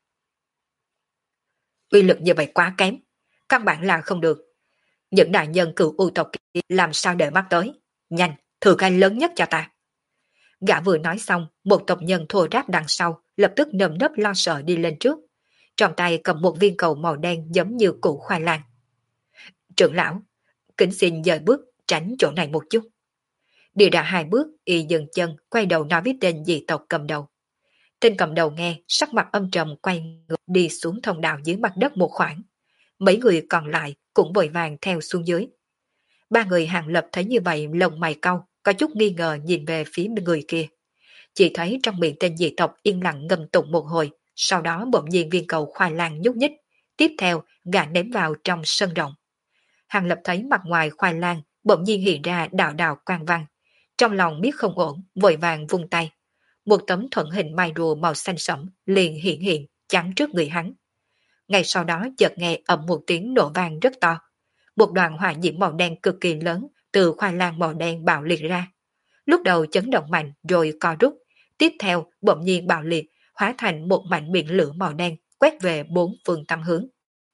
Uy lực như vậy quá kém, căn bản là không được. Những đại nhân cựu u tộc kia làm sao để mắt tới? Nhanh, thử cái lớn nhất cho ta. Gã vừa nói xong, một tộc nhân thô ráp đằng sau, lập tức nơm nớp lo sợ đi lên trước. Trong tay cầm một viên cầu màu đen giống như củ khoai lang. Trưởng lão, kính xin dời bước, tránh chỗ này một chút. Đi ra 2 bước, y dừng chân, quay đầu nói với tên dị tộc cầm đầu. Tên cầm đầu nghe, sắc mặt âm trầm quay ngược đi xuống thông đạo dưới mặt đất một khoảng. Mấy người còn lại cũng vội vàng theo xuống dưới. Ba người Hàng Lập thấy như vậy lông mày cau, có chút nghi ngờ nhìn về phía người kia. Chỉ thấy trong miệng tên dị tộc yên lặng ngâm tụng một hồi, sau đó bỗng nhiên viên cầu khoai lang nhúc nhích, tiếp theo gã ném vào trong sân rộng. Hàng Lập thấy mặt ngoài khoai lang bỗng nhiên hiện ra đạo đạo quang văn. Trong lòng biết không ổn, vội vàng vung tay. Một tấm thuận hình mai rùa màu xanh sẫm liền hiện chắn trước người hắn. Ngay sau đó chợt nghe ầm một tiếng nổ vang rất to. Một đoàn hỏa diễm màu đen cực kỳ lớn từ khoai lang màu đen bạo liệt ra. Lúc đầu chấn động mạnh rồi co rút, tiếp theo bỗng nhiên bạo liệt, hóa thành một mảnh biển lửa màu đen quét về 4 phương tám hướng.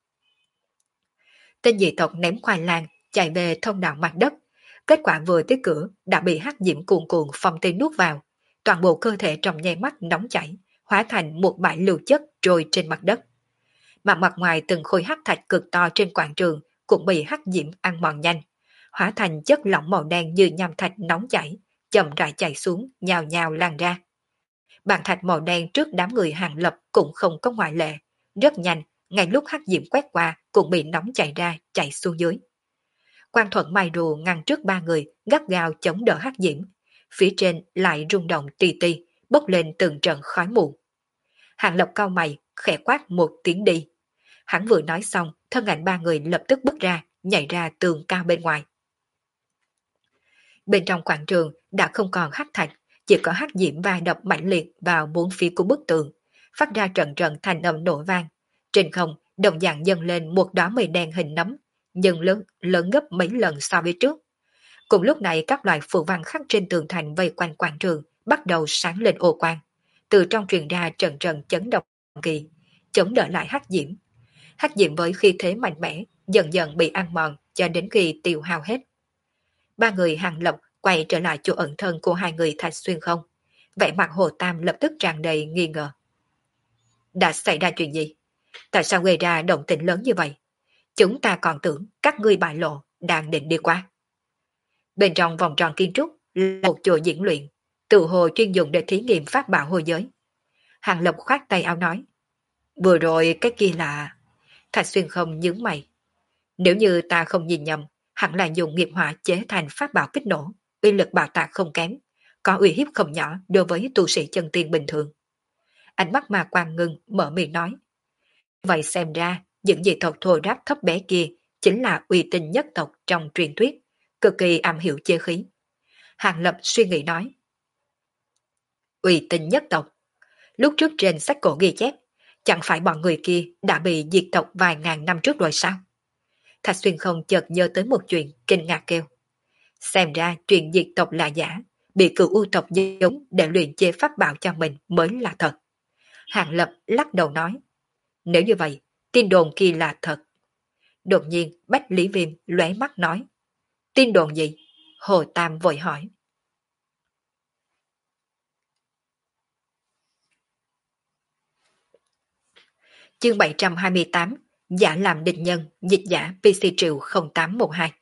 Tên dị tộc ném khoai lang chạy về thông đạo mặt đất, kết quả vừa tới cửa đã bị hắc diễm cuồn cuộn phong tên nuốt vào, toàn bộ cơ thể trong nháy mắt nóng chảy, hóa thành một bãi lưu chất trôi trên mặt đất. Mà mặt ngoài từng khối hắc thạch cực to trên quảng trường cũng bị hắc diễm ăn mòn nhanh, hóa thành chất lỏng màu đen như nham thạch nóng chảy, chậm rãi chảy xuống, nhào nhào lan ra. Bàn thạch màu đen trước đám người Hàng Lập cũng không có ngoại lệ. Rất nhanh, ngay lúc hắc diễm quét qua cũng bị nóng chảy ra, chạy xuống dưới. Quan Thuận Mai Rùa ngăn trước ba người, gắt gao chống đỡ hắc diễm. Phía trên lại rung động tì tì, bốc lên từng trận khói mù. Hàng Lập cau mày, khẽ quát một tiếng đi. Hắn vừa nói xong, thân ảnh ba người lập tức bước ra, nhảy ra tường cao bên ngoài. Bên trong quảng trường đã không còn hắc thạch, chỉ có hắc diễm va đập mạnh liệt vào bốn phía của bức tường, phát ra trận trận thanh âm nổ vang. Trên không, đồng dạng dâng lên một đóa mây đen hình nấm, nhưng lớn gấp mấy lần so với trước. Cùng lúc này các loại phù văn khắc trên tường thành vây quanh quảng trường bắt đầu sáng lên ô quang. Từ trong truyền ra trận trận chấn động kỳ, chống đỡ lại hắc diễm. Hắc diễm với khí thế mạnh mẽ, dần dần bị ăn mòn cho đến khi tiêu hao hết. Ba người Hàng Lập quay trở lại chỗ ẩn thân của hai người Thạch Xuyên không. Vẻ mặt Hồ Tam lập tức tràn đầy nghi ngờ. Đã xảy ra chuyện gì? Tại sao gây ra động tĩnh lớn như vậy? Chúng ta còn tưởng các ngươi bại lộ đang định đi qua. Bên trong vòng tròn kiến trúc là một chùa diễn luyện, tự hồ chuyên dùng để thí nghiệm pháp bảo hồi giới. Hàng Lập khoát tay áo nói. Vừa rồi cái kia là... Thạch Xuyên không nhướng mày. Nếu như ta không nhìn nhầm, hẳn là dùng nghiệp hỏa chế thành pháp bảo kích nổ, uy lực bạo tạc không kém, có uy hiếp không nhỏ đối với tu sĩ chân tiên bình thường. Ánh mắt mà Quang Ngưng mở miệng nói. Vậy xem ra, những dị tộc thô ráp thấp bé kia chính là uy tín nhất tộc trong truyền thuyết, cực kỳ am hiểu chế khí. Hàng Lập suy nghĩ nói. Uy tín nhất tộc. Lúc trước trên sách cổ ghi chép, chẳng phải bọn người kia đã bị diệt tộc vài ngàn năm trước rồi sao? Thạch Xuyên không chợt nhớ tới một chuyện, kinh ngạc kêu. Xem ra chuyện diệt tộc là giả, bị cửu u tộc giống để luyện chế pháp bảo cho mình mới là thật. Hàng Lập lắc đầu nói. Nếu như vậy, tin đồn kia là thật. Đột nhiên Bách Lý Viêm lóe mắt nói. Tin đồn gì? Hồ Tam vội hỏi. Chương 728, giả làm địch nhân, dịch giả PC Triệu 0812.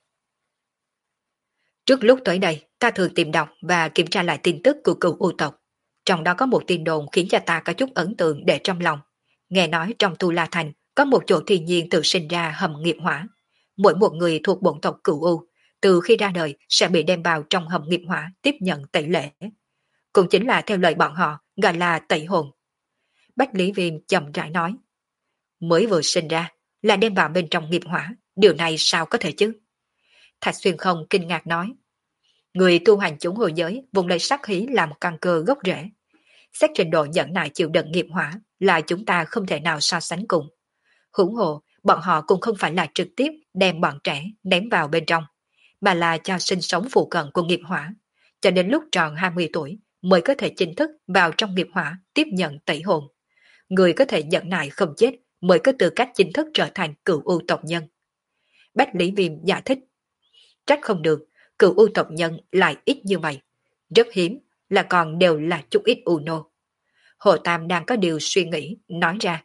Trước lúc tới đây, ta thường tìm đọc và kiểm tra lại tin tức của cựu u tộc. Trong đó có một tin đồn khiến cho ta có chút ấn tượng để trong lòng. Nghe nói trong Tu La Thành có một chỗ thiên nhiên tự sinh ra hầm nghiệp hỏa. Mỗi một người thuộc bổn tộc cựu u, từ khi ra đời sẽ bị đem vào trong hầm nghiệp hỏa tiếp nhận tẩy lễ. Cũng chính là theo lời bọn họ gọi là tẩy hồn. Bách Lý Viêm chậm rãi nói. Mới vừa sinh ra là đem vào bên trong nghiệp hỏa, điều này sao có thể chứ? Thạch Xuyên không kinh ngạc nói. Người tu hành chúng hồi giới vùng lấy sát khí làm căn cơ gốc rễ. Xét trình độ nhẫn nại chịu đựng nghiệp hỏa là chúng ta không thể nào so sánh cùng. Hưởng hộ, bọn họ cũng không phải là trực tiếp đem bọn trẻ ném vào bên trong, mà là cho sinh sống phụ cận của nghiệp hỏa, cho đến lúc tròn 20 tuổi mới có thể chính thức vào trong nghiệp hỏa tiếp nhận tẩy hồn. Người có thể nhẫn nại không chết mới có tư cách chính thức trở thành cựu u tộc nhân. Bách Lý Viêm giải thích. Trách không được, cựu u tộc nhân lại ít như vậy. Rất hiếm, là còn đều là chút ít u nô. Hồ Tam đang có điều suy nghĩ, nói ra.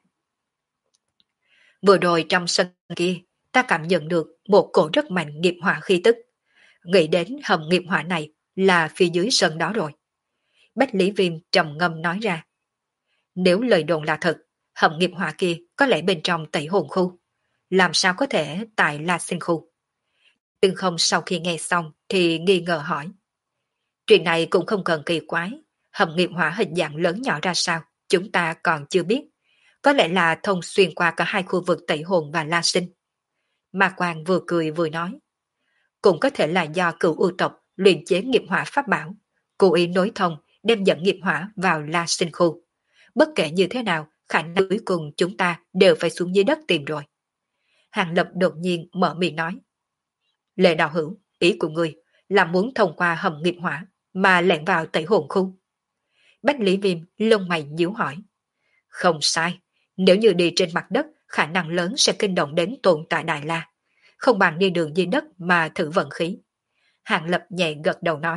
Vừa rồi trong sân kia, ta cảm nhận được một cổ rất mạnh nghiệp hỏa khí tức. Nghĩ đến hầm nghiệp hỏa này là phía dưới sân đó rồi. Bách Lý Viêm trầm ngâm nói ra. Nếu lời đồn là thật, hầm nghiệp hỏa kia có lẽ bên trong tẩy hồn khu. Làm sao có thể tại La Sinh khu? Tương không sau khi nghe xong thì nghi ngờ hỏi. Chuyện này cũng không cần kỳ quái. Hầm nghiệp hỏa hình dạng lớn nhỏ ra sao, chúng ta còn chưa biết. Có lẽ là thông xuyên qua cả hai khu vực tẩy hồn và La Sinh. Ma Quang vừa cười vừa nói. Cũng có thể là do cựu ưu tộc luyện chế nghiệp hỏa pháp bảo, cố ý nối thông đem dẫn nghiệp hỏa vào La Sinh khu. Bất kể như thế nào, khả năng cuối cùng chúng ta đều phải xuống dưới đất tìm rồi. Hàng Lập đột nhiên mở miệng nói. Lệ Đạo Hữu, ý của ngươi là muốn thông qua hầm nghiệp hỏa mà lẻn vào tẩy hồn khu. Bách Lý Viêm lông mày nhíu hỏi. Không sai, nếu như đi trên mặt đất khả năng lớn sẽ kinh động đến tồn tại Đại La. Không bằng đi đường dưới đất mà thử vận khí. Hàng Lập nhẹ gật đầu nói.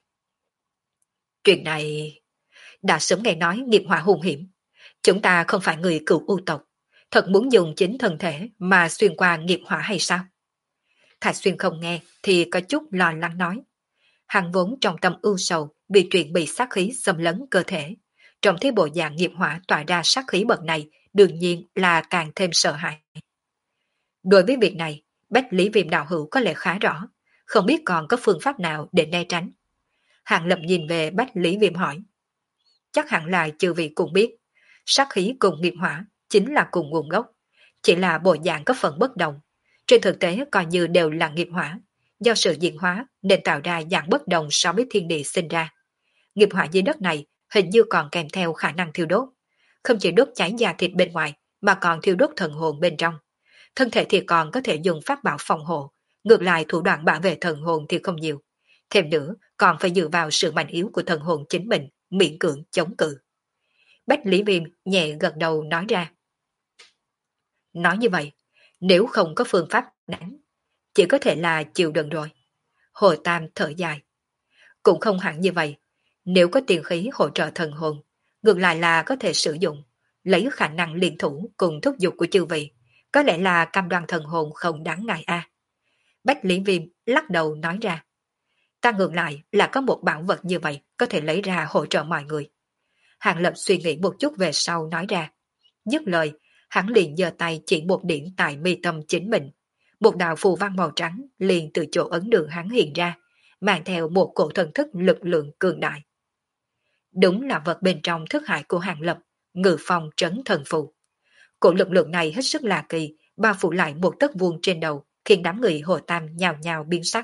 Chuyện này... Đã sớm nghe nói nghiệp hỏa hung hiểm. Chúng ta không phải người cựu u tộc. Thật muốn dùng chính thân thể mà xuyên qua nghiệp hỏa hay sao? Thạch Xuyên không nghe thì có chút lo lắng nói. Hắn vốn trong tâm ưu sầu vì chuyện bị sát khí xâm lấn cơ thể. Trong thấy bộ dạng nghiệp hỏa tỏa ra sát khí bậc này, đương nhiên là càng thêm sợ hãi. Đối với việc này, Bách Lý Viêm đạo hữu có lẽ khá rõ, không biết còn có phương pháp nào để né tránh. Hàng Lập nhìn về Bách Lý Viêm hỏi. Chắc hẳn là chư vị cũng biết, sát khí cùng nghiệp hỏa chính là cùng nguồn gốc, chỉ là bộ dạng có phần bất đồng. Trên thực tế coi như đều là nghiệp hỏa, do sự diễn hóa nên tạo ra dạng bất đồng so với thiên địa sinh ra. Nghiệp hỏa dưới đất này hình như còn kèm theo khả năng thiêu đốt, không chỉ đốt cháy da thịt bên ngoài mà còn thiêu đốt thần hồn bên trong. Thân thể thì còn có thể dùng pháp bảo phòng hộ, ngược lại thủ đoạn bảo vệ thần hồn thì không nhiều. Thêm nữa, còn phải dựa vào sự mạnh yếu của thần hồn chính mình, miễn cưỡng chống cự. Bách Lý Viêm nhẹ gật đầu nói ra. Nói như vậy, nếu không có phương pháp đánh, chỉ có thể là chịu đựng rồi. Hồ Tam thở dài. Cũng không hẳn như vậy, nếu có tiền khí hỗ trợ thần hồn, ngược lại là có thể sử dụng, lấy khả năng liên thủ cùng thúc giục của chư vị, có lẽ là cam đoan thần hồn không đáng ngại a. Bách Lý Viêm lắc đầu nói ra. Ta ngược lại là có một bảo vật như vậy có thể lấy ra hỗ trợ mọi người. Hàng Lập suy nghĩ một chút về sau nói ra. Dứt lời, hắn liền giơ tay chỉ một điểm tại mi tâm chính mình. Một đạo phù văn màu trắng liền từ chỗ ấn đường hắn hiện ra, mang theo một cổ thần thức lực lượng cường đại. Đúng là vật bên trong thức hải của Hàng Lập, Ngự Phong trấn thần phù. Cổ lực lượng này hết sức lạ kỳ, bao phủ lại một tấc vuông trên đầu, khiến đám người Hồ Tam nhào nhào biến sắc.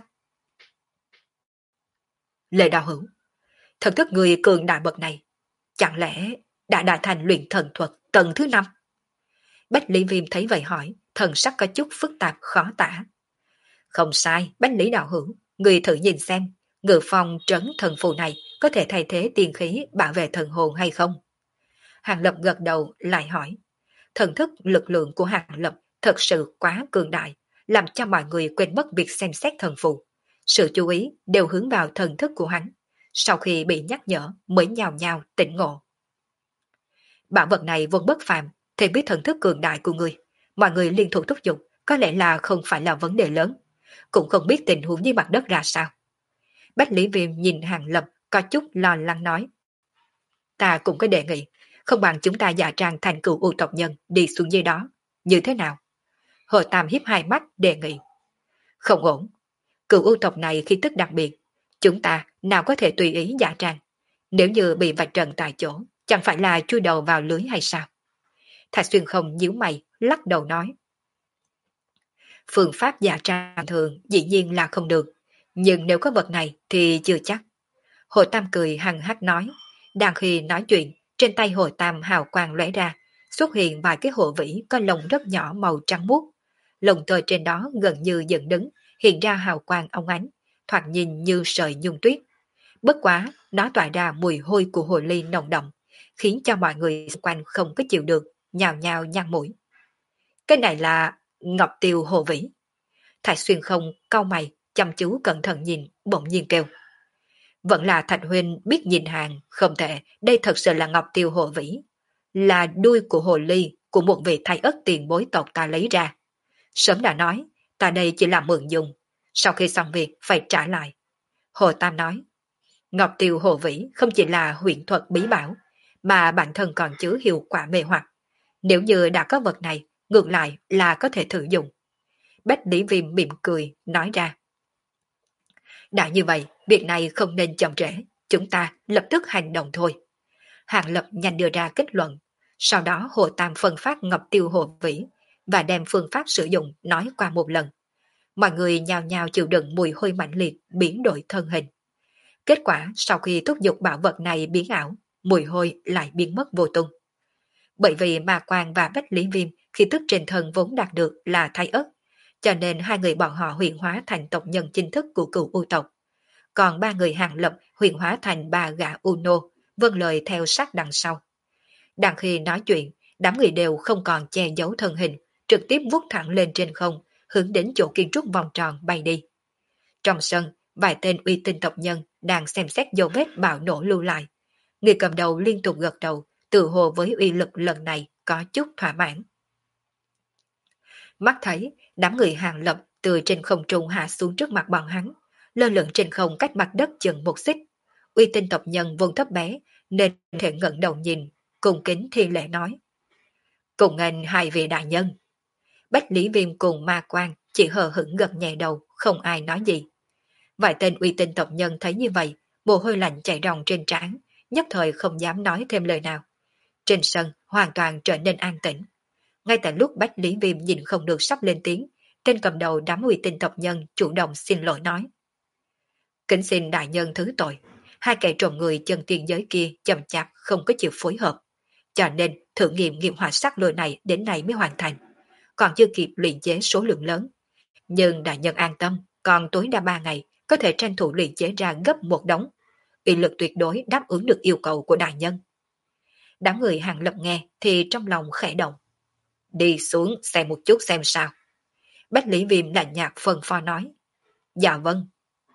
Lệ đạo hữu, thần thức người cường đại bậc này, chẳng lẽ đã đại thành luyện thần thuật tầng thứ 5? Bách Lý Viêm thấy vậy hỏi, thần sắc có chút phức tạp khó tả. Không sai, Bách Lý đạo hữu, người thử nhìn xem, Ngự Phong trấn thần phù này có thể thay thế tiền khí bảo vệ thần hồn hay không? Hàng Lập gật đầu lại hỏi. Thần thức lực lượng của Hàng Lập thật sự quá cường đại, làm cho mọi người quên mất việc xem xét thần phù. Sự chú ý đều hướng vào thần thức của hắn. Sau khi bị nhắc nhở mới nhào nhào tỉnh ngộ. Bảo vật này vốn bất phàm, thì biết thần thức cường đại của người. Mọi người liên thủ thúc giục có lẽ là không phải là vấn đề lớn. Cũng không biết tình huống dưới mặt đất ra sao. Bách Lý Viêm nhìn Hàng Lập có chút lo lắng nói. Ta cũng có đề nghị, không bằng chúng ta giả trang thành cựu u tộc nhân đi xuống dưới đó. Như thế nào? Hồ Tam hiếp hai mắt đề nghị. Không ổn. Cựu u tộc này khi tức đặc biệt, chúng ta nào có thể tùy ý giả trang. Nếu như bị vạch trần tại chỗ, chẳng phải là chui đầu vào lưới hay sao? Thạch Xuyên không nhíu mày, lắc đầu nói. Phương pháp giả trang thường dĩ nhiên là không được, nhưng nếu có vật này thì chưa chắc. Hồ Tam cười hằng hắc nói, đang khi nói chuyện, trên tay Hồ Tam hào quang lóe ra, xuất hiện vài cái hộ vĩ có lông rất nhỏ màu trắng muốt. Lồng tơ trên đó gần như dựng đứng, hiện ra hào quang óng ánh, thoạt nhìn như sợi nhung tuyết. Bất quá, nó tỏa ra mùi hôi của hồ ly nồng đậm, khiến cho mọi người xung quanh không có chịu được, nhào nhào nhăn mũi. Cái này là Ngọc Tiêu Hồ Vĩ. Thạch Xuyên không cau mày, chăm chú cẩn thận nhìn, bỗng nhiên kêu. Vẫn là Thạch Huynh biết nhìn hàng, không thể, đây thật sự là Ngọc Tiêu Hồ Vĩ. Là đuôi của hồ ly của một vị thầy ất tiền bối tộc ta lấy ra. Sớm đã nói, ta đây chỉ là mượn dùng, sau khi xong việc phải trả lại. Hồ Tam nói, Ngọc Tiêu Hồ Vĩ không chỉ là huyền thuật bí bảo, mà bản thân còn chứa hiệu quả mê hoặc. Nếu như đã có vật này, ngược lại là có thể thử dùng. Bách Lý Viêm mỉm cười, nói ra. Đã như vậy, việc này không nên chậm trễ, chúng ta lập tức hành động thôi. Hàng Lập nhanh đưa ra kết luận, sau đó Hồ Tam phân phát Ngọc Tiêu Hồ Vĩ và đem phương pháp sử dụng nói qua một lần. Mọi người nhào nhào chịu đựng mùi hôi mạnh liệt biến đổi thân hình. Kết quả sau khi thúc giục bảo vật này biến ảo, mùi hôi lại biến mất vô tung. Bởi vì Ma Quang và Bách Lý Viêm khi tức trên thân vốn đạt được là thay ất, cho nên hai người bọn họ huyền hóa thành tộc nhân chính thức của cựu U tộc. Còn ba người Hàng Lập huyền hóa thành ba gã Uno, vâng lời theo sát đằng sau. Đang khi nói chuyện, đám người đều không còn che giấu thân hình, trực tiếp vút thẳng lên trên không, hướng đến chỗ kiến trúc vòng tròn bay đi. Trong sân, vài tên uy tín tộc nhân đang xem xét dấu vết bạo nổ lưu lại. Người cầm đầu liên tục gật đầu, tự hồ với uy lực lần này có chút thỏa mãn. Mắt thấy, đám người Hàng Lập từ trên không trung hạ xuống trước mặt bọn hắn, lơ lửng trên không cách mặt đất chừng một xích. Uy tín tộc nhân vốn thấp bé, nên thể ngẩng đầu nhìn, cùng kính thi lễ nói. Cùng anh hai vị đại nhân. Bách Lý Viêm cùng Ma Quan chỉ hờ hững gật nhẹ đầu, không ai nói gì. Vài tên uy tín tộc nhân thấy như vậy, mồ hôi lạnh chảy ròng trên trán, nhất thời không dám nói thêm lời nào. Trên sân hoàn toàn trở nên an tĩnh. Ngay tại lúc Bách Lý Viêm nhìn không được sắp lên tiếng, tên cầm đầu đám uy tín tộc nhân chủ động xin lỗi nói. Kính xin đại nhân thứ tội, hai kẻ trộm người chân tiên giới kia chậm chạp không có chịu phối hợp, cho nên thử nghiệm nghiệm hỏa sắc lôi này đến nay mới hoàn thành, còn chưa kịp luyện chế số lượng lớn. Nhưng đại nhân an tâm, còn tối đa 3 ngày có thể tranh thủ luyện chế ra gấp một đống, uy lực tuyệt đối đáp ứng được yêu cầu của đại nhân. Đám người Hàng Lập nghe thì trong lòng khẽ động. Đi xuống xem một chút xem sao. Bách Lý Viêm lạnh nhạt phân phó nói. Dạ vâng.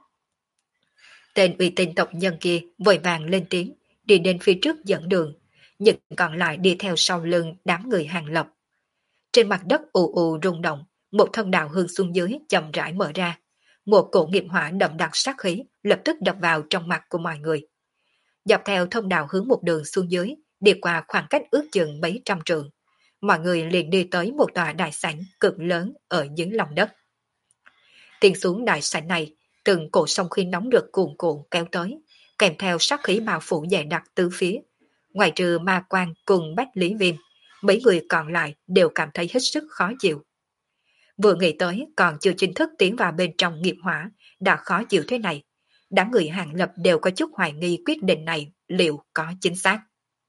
Tên uy tín tộc nhân kia vội vàng lên tiếng, đi đến phía trước dẫn đường, nhưng còn lại đi theo sau lưng đám người Hàng Lập. Trên mặt đất ù ù rung động, một thân đạo hương xuống dưới chậm rãi mở ra. Một cổ nghiệp hỏa đậm đặc sát khí lập tức đập vào trong mặt của mọi người. Dọc theo thông đạo hướng một đường xuống dưới, đi qua khoảng cách ước chừng mấy trăm trượng. Mọi người liền đi tới một tòa đại sảnh cực lớn ở dưới lòng đất. Tiến xuống đại sảnh này, từng cổ sông khí nóng được cuồn cuộn kéo tới, kèm theo sát khí bao phủ dày đặc tứ phía. Ngoài trừ Ma Quan cùng Bách Lý Viêm, mấy người còn lại đều cảm thấy hết sức khó chịu. Vừa nghĩ tới còn chưa chính thức tiến vào bên trong nghiệp hỏa, đã khó chịu thế này. Đám người Hàng Lập đều có chút hoài nghi quyết định này liệu có chính xác.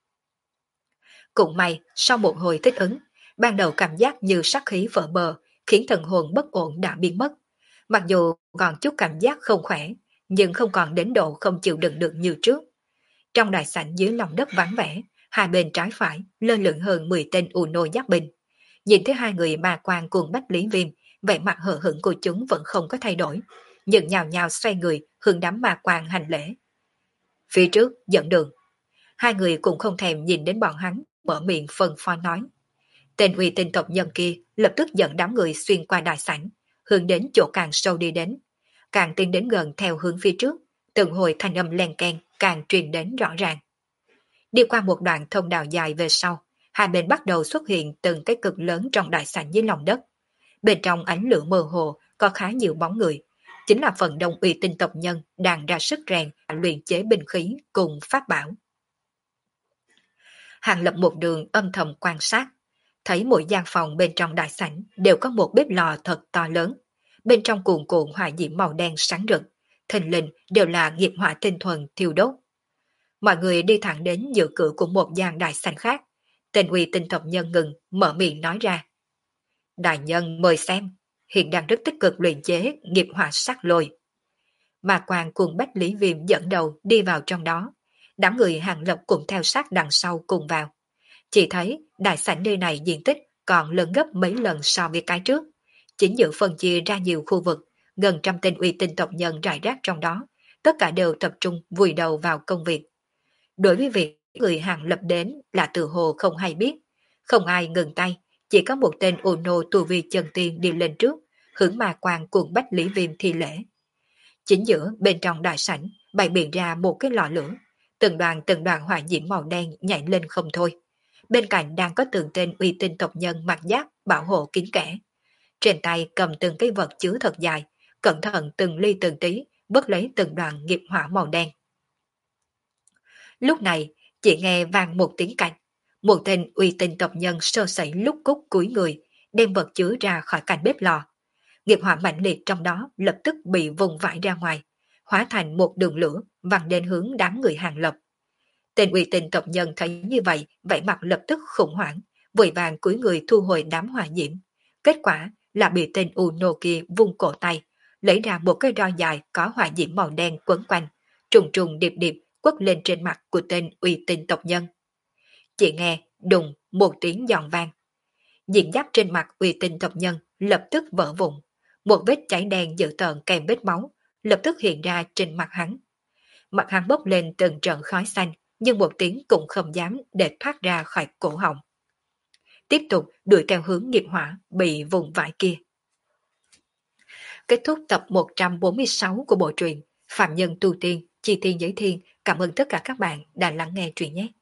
Cũng may, sau một hồi thích ứng, ban đầu cảm giác như sát khí vỡ bờ, khiến thần hồn bất ổn đã biến mất. Mặc dù còn chút cảm giác không khỏe, nhưng không còn đến độ không chịu đựng được như trước. Trong đại sảnh dưới lòng đất vắng vẻ, hai bên trái phải lơ lửng hơn 10 tên ù nô giáp binh. Nhìn thấy hai người Ma Quan cùng Bách Lý Viêm, vẻ mặt hờ hững của chúng vẫn không có thay đổi, nhưng nhào nhào xoay người hướng đám Ma Quan hành lễ. Phía trước dẫn đường. Hai người cũng không thèm nhìn đến bọn hắn, mở miệng phân phó nói. Tên uy tín tộc nhân kia lập tức dẫn đám người xuyên qua đại sảnh, hướng đến chỗ càng sâu đi đến. Càng tiến đến gần theo hướng phía trước, từng hồi thanh âm len keng càng truyền đến rõ ràng. Đi qua một đoạn thông đạo dài về sau, hai bên bắt đầu xuất hiện từng cái cực lớn trong đại sảnh dưới lòng đất. Bên trong ánh lửa mơ hồ có khá nhiều bóng người, chính là phần đông uy tín tộc nhân đang ra sức rèn luyện chế binh khí cùng pháp bảo. Hàng Lập một đường âm thầm quan sát, thấy mỗi gian phòng bên trong đại sảnh đều có một bếp lò thật to lớn, bên trong cuồn cuộn hỏa diễm màu đen sáng rực, thình lình đều là nghiệp hỏa tinh thuần thiêu đốt. Mọi người đi thẳng đến giữa cửa của một gian đại sảnh khác, tên uy tín tộc nhân ngừng mở miệng nói ra. Đại nhân mời xem, hiện đang rất tích cực luyện chế nghiệp hỏa sắc lôi. Ma Quan cùng Bách Lý Viêm dẫn đầu đi vào trong đó, đám người Hàng Lập cũng theo sát đằng sau cùng vào. Chỉ thấy đại sảnh nơi này diện tích còn lớn gấp mấy lần so với cái trước, chính giữa phân chia ra nhiều khu vực, gần trăm tên uy tín tộc nhân rải rác trong đó, tất cả đều tập trung vùi đầu vào công việc. Đối với việc người Hàng Lập đến là từ hồ không hay biết, không ai ngừng tay, chỉ có một tên ô nô tu vi chân tiên đi lên trước, hướng Ma Quan cùng Bách Lý Viêm thi lễ. Chính giữa bên trong đại sảnh bày biện ra một cái lò lửa, từng đoàn hỏa diễm màu đen nhảy lên không thôi. Bên cạnh đang có từng tên uy tín tộc nhân mặc giáp bảo hộ kín kẽ. Trên tay cầm từng cái vật chứa thật dài, cẩn thận từng ly từng tí, vớt lấy từng đoàn nghiệp hỏa màu đen. Lúc này, chỉ nghe vang một tiếng cạch, một tên uy tín tộc nhân sơ sẩy lúc cúc cúi người, đem vật chứa ra khỏi cạnh bếp lò. Nghiệp hỏa mạnh liệt trong đó lập tức bị vùng vãi ra ngoài, hóa thành một đường lửa văng đến hướng đám người Hàng Lập. Tên uy tín tộc nhân thấy như vậy, vẻ mặt lập tức khủng hoảng, vội vàng cúi người thu hồi đám hỏa diễm. Kết quả là bị tên u nô kia vung cổ tay, lấy ra một cái roi dài có hỏa diễm màu đen quấn quanh, trùng trùng điệp điệp quất lên trên mặt của tên uy tín tộc nhân. Chỉ nghe đùng một tiếng giòn vang, diện giáp trên mặt uy tín tộc nhân lập tức vỡ vụn, một vết cháy đen dữ tợn kèm vết máu lập tức hiện ra trên mặt hắn. Mặt hắn bốc lên từng trận khói xanh, nhưng một tiếng cũng không dám để thoát ra khỏi cổ họng. Tiếp tục đuổi theo hướng nghiệp hỏa bị vùng vãi kia. Kết thúc tập 146 của bộ truyện Phạm Nhân Tu Tiên, Chi Tiên Giới Thiên. Cảm Cảm ơn tất cả các bạn đã lắng nghe truyện nhé.